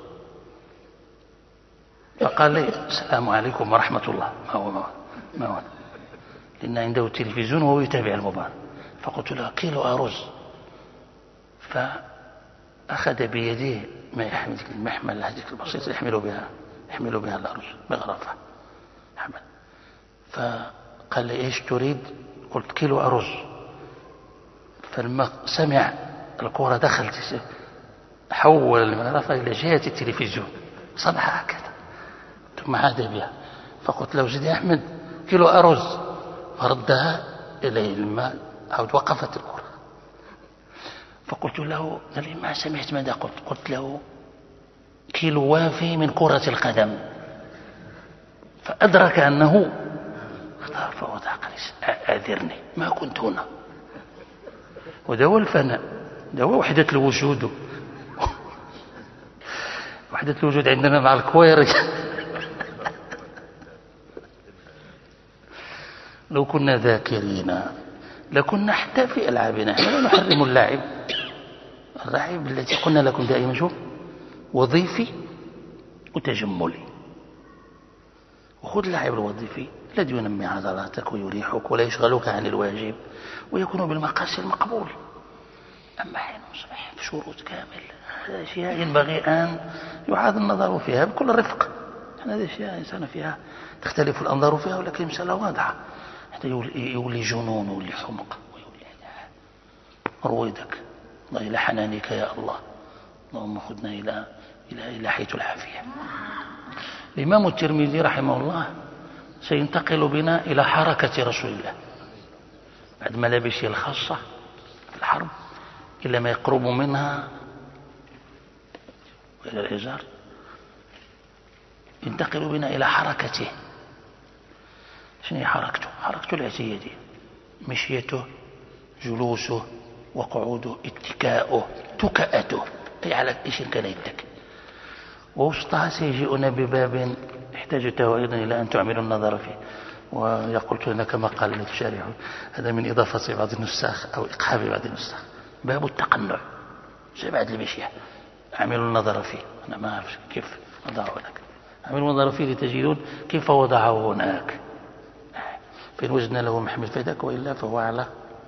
فقال لي السلام عليكم ورحمة الله. ما هو لأن عنده التلفزيون وهو يتابع المباراة. فقلت له كيلو أرز. فأخذ بيده ما يحمل المحمل هذيك البسيط يحمل بها الأرز بغرفة أحمد. فقال لي إيش تريد؟ قلت كيلو أرز. فلما سمع الكرة دخلت حول المغرفة إلى جهة التلفزيون، صنعها هكذا ثم عاد بها. فقلت له سيدي أحمد كيلو أرز، فردها إليه الماء، عود وقفت الكرة. فقلت له قال لي ما سمعت ماذا قلت؟ قلت له كيلو وافي من كرة القدم. فأدرك أنه اختار فوضع، قال أعذرني ما كنت هنا. وده هو الفناء، ده هو وحدة الوجود. وحدة الوجود عندنا مع الكوير. لو كنا ذاكرين لكنا حتى في ألعابنا. احنا لا نحرم اللعب التي قلنا لكم دائما شوف وظيفي وتجملي. وخذ اللعب الوظيفي الذي ينمي عضلاتك ويريحك ولا يشغلك عن الواجب ويكون بالمقاس المقبول. أما حين نصبح بشروط كامل، هذه أشياء ينبغي أن يعاد النظر فيها بكل رفق. هذه أشياء إنسان فيها تختلف الأنظار فيها، ولكن مسألة واضحة. حتى يولي جنون ويولي حمق ويولي رويدك. الله إلى حنانك يا الله، اللهم خذنا إلى حيث العافية. الإمام الترمذي رحمه الله سينتقل بنا إلى حركة رسول الله بعد ملابسه الخاصة في الحرب إلى ما يقرب منها وإلى الإزار. ينتقل بنا إلى حركته. شنو هي حركته؟ حركته الاعتيادية، مشيته، جلوسه وقعوده، اتكاؤه، تكأته، أي على إيش كان يتكئ. ووسطها سيجيئنا بباب احتاجته أيضا إلى أن تعملوا النظر فيه. ويقولت لنا كما قال الشارح هذا من إضافة بعض النساخ أو إقحاب بعض النساخ، باب التقنع زي بعد المشية. اعملوا النظر فيه، أنا ما أعرف كيف أضعه لك، اعملوا النظر فيه لتجدون كيف وضعه هناك. فإن وجدنا له محمل فذاك، وإلا فهو على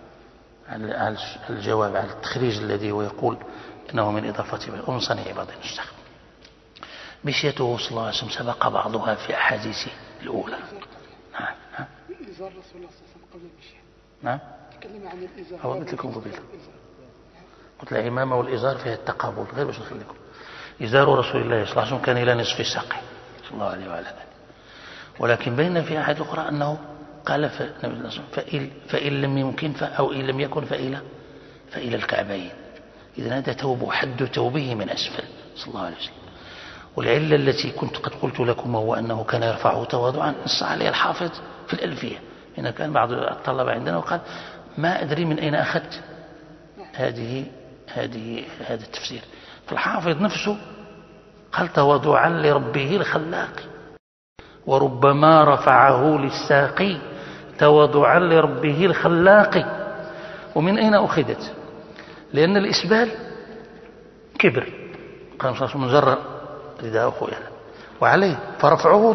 الجواب، على التخريج الذي هو يقول إنه من إضافة ومن صنيع بعض النسخ. مشيته صلى الله عليه وسلم سبق بعضها في أحاديثه الأولى. نعم. إزار رسول الله صلى الله عليه وسلم قبل المشي. نعم. تكلم عن الإزار. هو قلت لكم قلت العمامة والإزار فيها التقابل، غير باش نخليكم. إزار رسول الله صلى الله عليه وسلم كان إلى نصف ساقه صلى الله عليه وعلى آله. ولكن بين في أحد أخرى أنه قال فإن لم يمكن أو إن لم يكن فإلى الكعبين. إذن هذا توب، حد توبه من أسفل صلى الله عليه وسلم. والعلة التي كنت قد قلت لكم هو أنه كان يرفعه تواضعا، نص عليه الحافظ في الألفية. هنا كان بعض الطلبة عندنا وقال ما أدري من أين أخذت هذا التفسير. فالحافظ نفسه قال تواضعا لربه الخلاق، وربما رفعه للساقي تواضعا لربه الخلاق. ومن أين أخذت؟ لأن الإسبال كبر، قال صلى الله عليه وسلم جر رداءه خيلا وعليه، فرفعه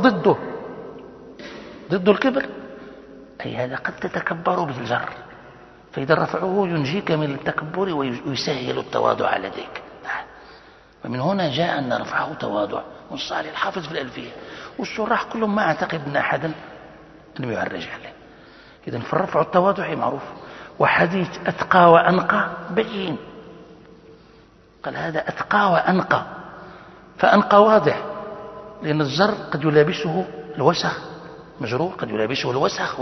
ضد الكبر، أي هذا قد تتكبر بالجر، فإذا رفعه ينجيك من التكبر ويسهل التواضع لديك. ومن هنا جاء أن رفعه تواضع، نص عليه الحافظ في الألفية. والشراح كلهم ما أعتقد أن أحدا لم يعرج عليه. إذن فالرفع التواضعي معروف. وحديث أتقى وأنقى بين، قال هذا أتقى وأنقى، فأنقى واضح لأن الزر قد يلابسه الوسخ، مجرور قد يلابسه الوسخ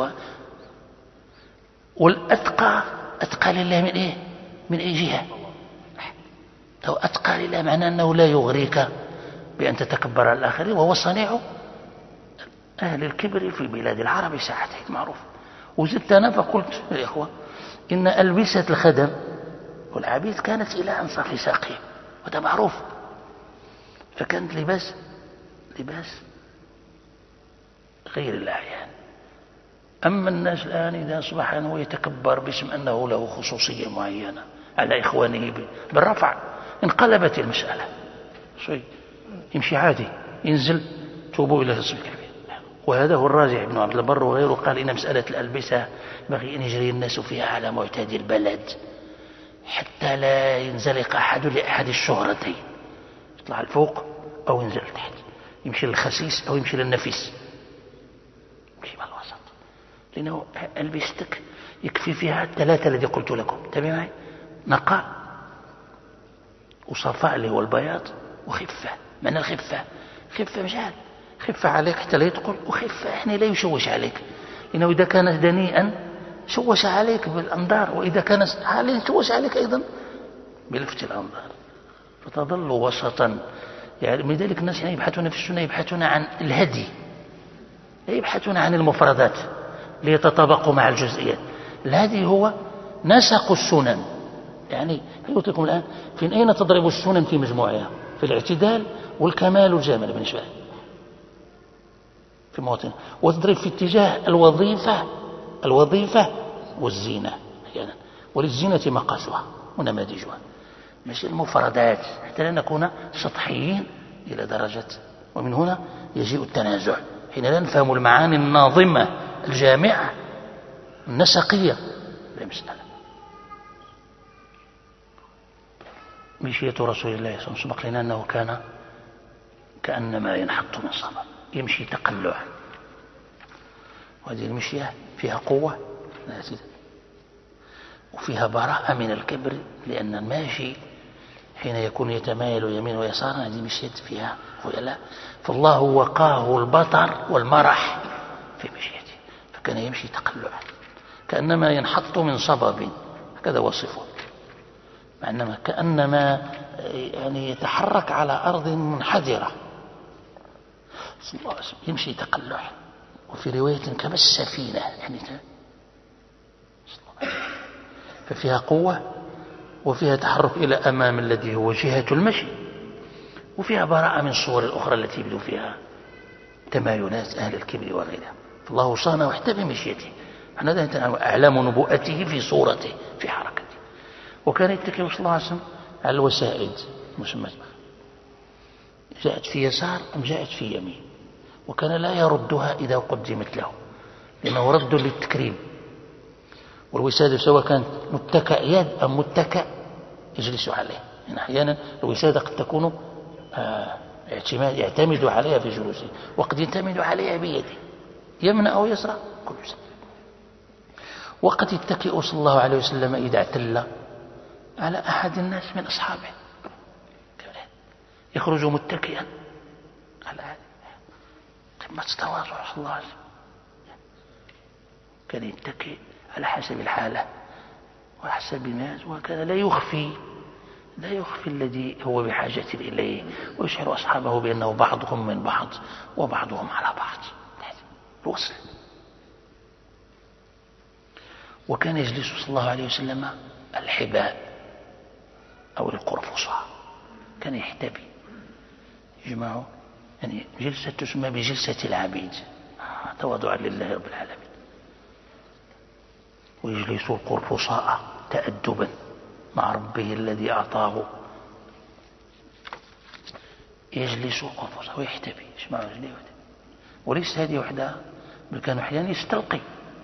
والأتقى أتقى لله من إيه؟ من أي جهة؟ أتقى لله معناه أنه لا يغريك بأن تتكبر على الآخرين، وهو صنيع أهل الكبر في بلاد العرب ساعة معروف. وزدت أنا فقلت يا إخوة إن ألبسة الخدم والعبيد كانت إلى أنصاف ساقهم، وهذا معروف. فكانت لباس غير الأعيان. أما الناس الآن إذا أصبح أنه يتكبر باسم أنه له خصوصية معينة على إخوانه بالرفع، انقلبت المسألة. يمشي عادي، ينزل توبوا إلى الصبح. وهذا هو الراجح ابن عبد البر وغيره، قال إن مسألة الألبسة بغي أن يجري الناس فيها على معتاد البلد حتى لا ينزلق أحد لأحد الشهرتين، يطلع الفوق أو ينزل تحت، يمشي للخسيس أو يمشي للنفيس، يمشي مع الوسط. لأنه ألبستك يكفي فيها الثلاثة الذي قلت لكم. تبعي معي؟ نقاء وصفاء اللي هو البياض، وخفة. من الخفة؟ خفة مجال خفة عليك حتى لا يدخل، وخفة يعني لا يشوش عليك، لأنه إذا كان دنيئا شوش عليك بالأنظار، وإذا كان عاليا شوش عليك أيضا بلفت الأنظار، فتظل وسطا. يعني من ذلك الناس يعني يبحثون في السنة، يبحثون عن الهدي، لا يبحثون عن المفردات ليتطابقوا مع الجزئيات. الهدي هو نسق السنن. يعني يعطيكم الآن في أين تضرب السنن في مجموعها؟ في الاعتدال والكمال والجمال بالنسبة في مواطن، وتضرب في اتجاه الوظيفة والزينة أحيانا، وللزينة مقاسها ونماذجها، مش المفردات، حتى لا نكون سطحيين إلى درجة. ومن هنا يجيء التنازع، حين لا نفهم المعاني الناظمة الجامعة النسقية للمسألة. مشية رسول الله صلى الله عليه وسلم سبق لنا أنه كان كأنما ينحط من صبا، يمشي تقلعا، وهذه المشية فيها قوة وفيها براءة من الكبر، لأن الماشي حين يكون يتمايل يمين ويسار هذه مشيت فيها خيلاء، فالله وقاه البطر والمرح في مشيته، فكان يمشي تقلعا كأنما ينحط من صبب، هكذا وصفه، مع أنما كأنما يعني يتحرك على أرض منحدرة صلى الله عليه وسلم، يمشي تقلعا. وفي رواية كما السفينة، يعني ففيها قوة وفيها تحرك إلى أمام الذي هو جهة المشي، وفيها براءة من الصور الأخرى التي يبدو فيها تمايلات أهل الكبر وغيرها. فالله صانه وحتى بمشيته، أعلام نبوءته في صورته في حركته. وكان يتكئ صلى الله عليه وسلم على الوسائد مسمى، جاءت في يسار أم جاءت في يمين، وكان لا يردها إذا قدمت له، لأنه رد للتكريم. والوسادة سواء كانت متكأ يد أم متكأ يجلس عليه، يعني أحيانا الوسادة قد تكون يعتمد عليها في جلوسه، وقد يعتمد عليها بيده يمنى أو يسرى كل شيء. وقد يتكئ صلى الله عليه وسلم إذا اعتل على أحد الناس من أصحابه، يخرج متكئا على قمة التواضع صلى الله عليه وسلم، كان يتكئ على حسب الحالة وحسب الناس، وكان لا يخفي الذي هو بحاجة إليه، ويشعر أصحابه بأنه بعضهم من بعض وبعضهم على بعض، الوصل. وكان يجلس صلى الله عليه وسلم الحباء أو القرفصاء، كان يحتبي يجمعه، يعني جلسة تسمى بجلسة العبيد تواضعا لله رب العالمين. ويجلس القرفصاء تأدبا مع ربه الذي أعطاه، يجلس القرفصاء ويحتبي يجمع رجليه، وليس هذه وحدها، بل كان أحيانا يستلقي،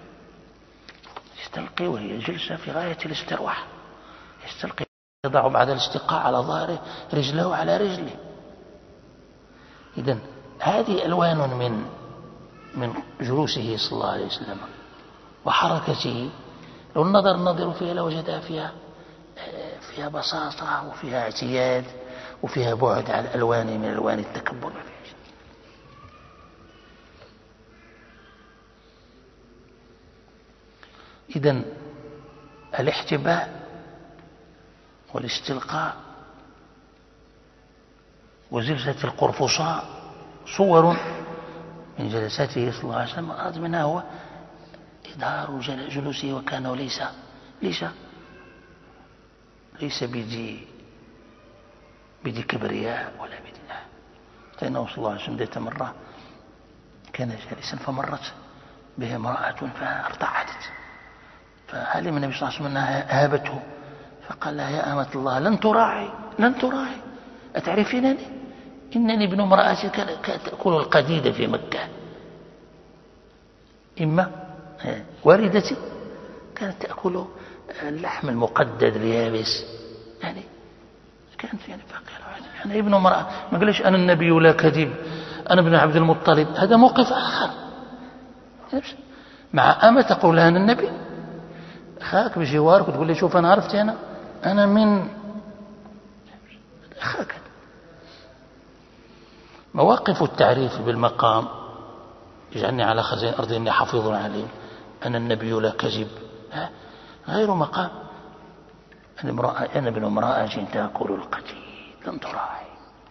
وهي جلسة في غاية الاسترواح، يستلقي يضع بعد الاستقاء على ظهره رجله على رجله. إذن هذه ألوان من جلوسه صلى الله عليه وسلم وحركته، لو النظر فيها لوجدها فيها بساطة وفيها اعتياد وفيها بعد عن ألوان من ألوان التكبر. إذن الاحتباء والاستلقاء وجلسة القرفصاء صور من جلساته صلى الله عليه وسلم أراد منها هو إظهار جلوسه، وكان ليس بدي كبرياء ولا بدي، فإنه صلى الله عليه وسلم ذات مرة كان جالسا فمرت به امرأة فارتعدت، فعلم النبي صلى الله عليه وسلم أنها هابته، فقال لها يا أمة الله لن تراعي أتعرفينني؟ إنني ابن امرأة تأكل القديد في مكة. إما والدتي كانت تأكل اللحم المقدد اليابس، يعني كانت فقيرة، يعني ابن امرأة. ما قالش أنا النبي لا كذب، أنا ابن عبد المطلب، هذا موقف آخر. مع أمة تقول لها أنا النبي، أخاك بجوارك وتقول لي شوف أنا عرفت أنا من أخاك. مواقف التعريف بالمقام اجعلني على خزائن أرض إني حفيظ عليم، أنا النبي لا كذب، غير مقام. أنا ابن امرأة تأكل القتيل لم تراعي.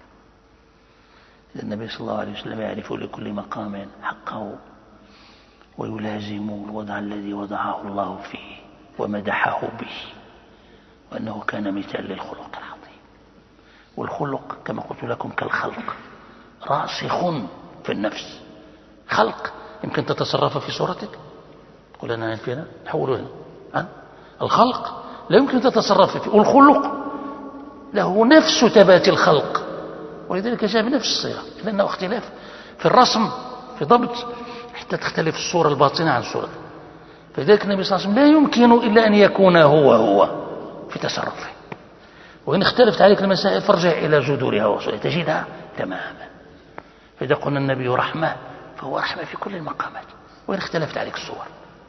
النبي صلى الله عليه وسلم يعرف لكل مقام حقه، ويلازم الوضع الذي وضعه الله فيه ومدحه به، وأنه كان مثال للخلق العظيم. والخلق كما قلت لكم كالخلق راسخ في النفس. خلق يمكن تتصرف في صورتك، قل أنا فينا نحوله هنا. الخلق لا يمكن تتصرف فيه، والخلق له نفس ثبات الخلق، ولذلك جاء بنفس الصيغة، لأنه اختلاف في الرسم في ضبط حتى تختلف الصورة الباطنة عن الصورة. فلذلك النبي صلى الله عليه وسلم لا يمكن إلا أن يكون هو في تصرفه. وإن اختلفت عليك المسائل فارجع إلى جذورها وصولها تجدها تماما. فإذا قلنا النبي رحمة فهو رحمة في كل المقامات، وإن اختلفت عليك الصور.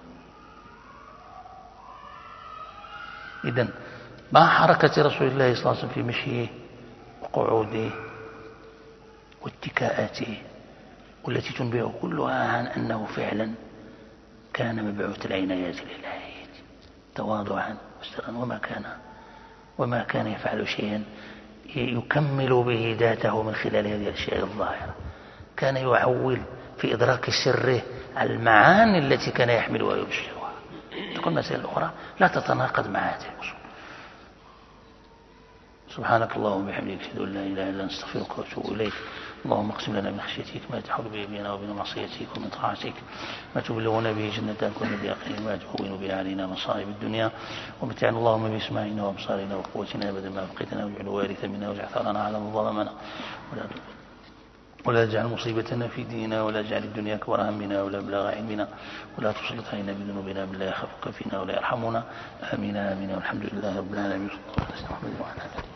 إذن مع حركة رسول الله صلى الله عليه وسلم في مشيه وقعوده واتكاءاته، والتي تنبئه كلها عن أنه فعلا كان مبعوث العنايات الإلهية تواضعا واستغنى، وما كان يفعل شيئا يكمل به ذاته من خلال هذه الأشياء الظاهرة. كان يعول في إدراك سره المعاني التي كان يحملها ويبشرها. تكون مسائل أخرى لا تتناقض مع هذه الأصول. سبحانك اللهم وبحمدك أشهد أن لا إله إلا أنت أستغفرك وأتوب إليك. اللهم اقسم لنا من خشيتك ما تحول به بيننا وبين معصيتك، ومن طاعتك ما تبلغنا به جنتك، ومن اليقين ما تهون به علينا مصائب الدنيا. ومتعنا اللهم بأسماعنا وأبصارنا وقوتنا أبدا ما بقيتنا، واجعل الوارث منا واجعل ثارنا على من ظلمنا، ولا تجعل مصيبتنا في ديننا، ولا تجعل الدنيا أكبر همنا ولا بلغ علمنا، ولا تسلط علينا بذنوبنا من لا يخافك فينا ولا يرحمنا. آمين آمين. والحمد لله رب العالمين.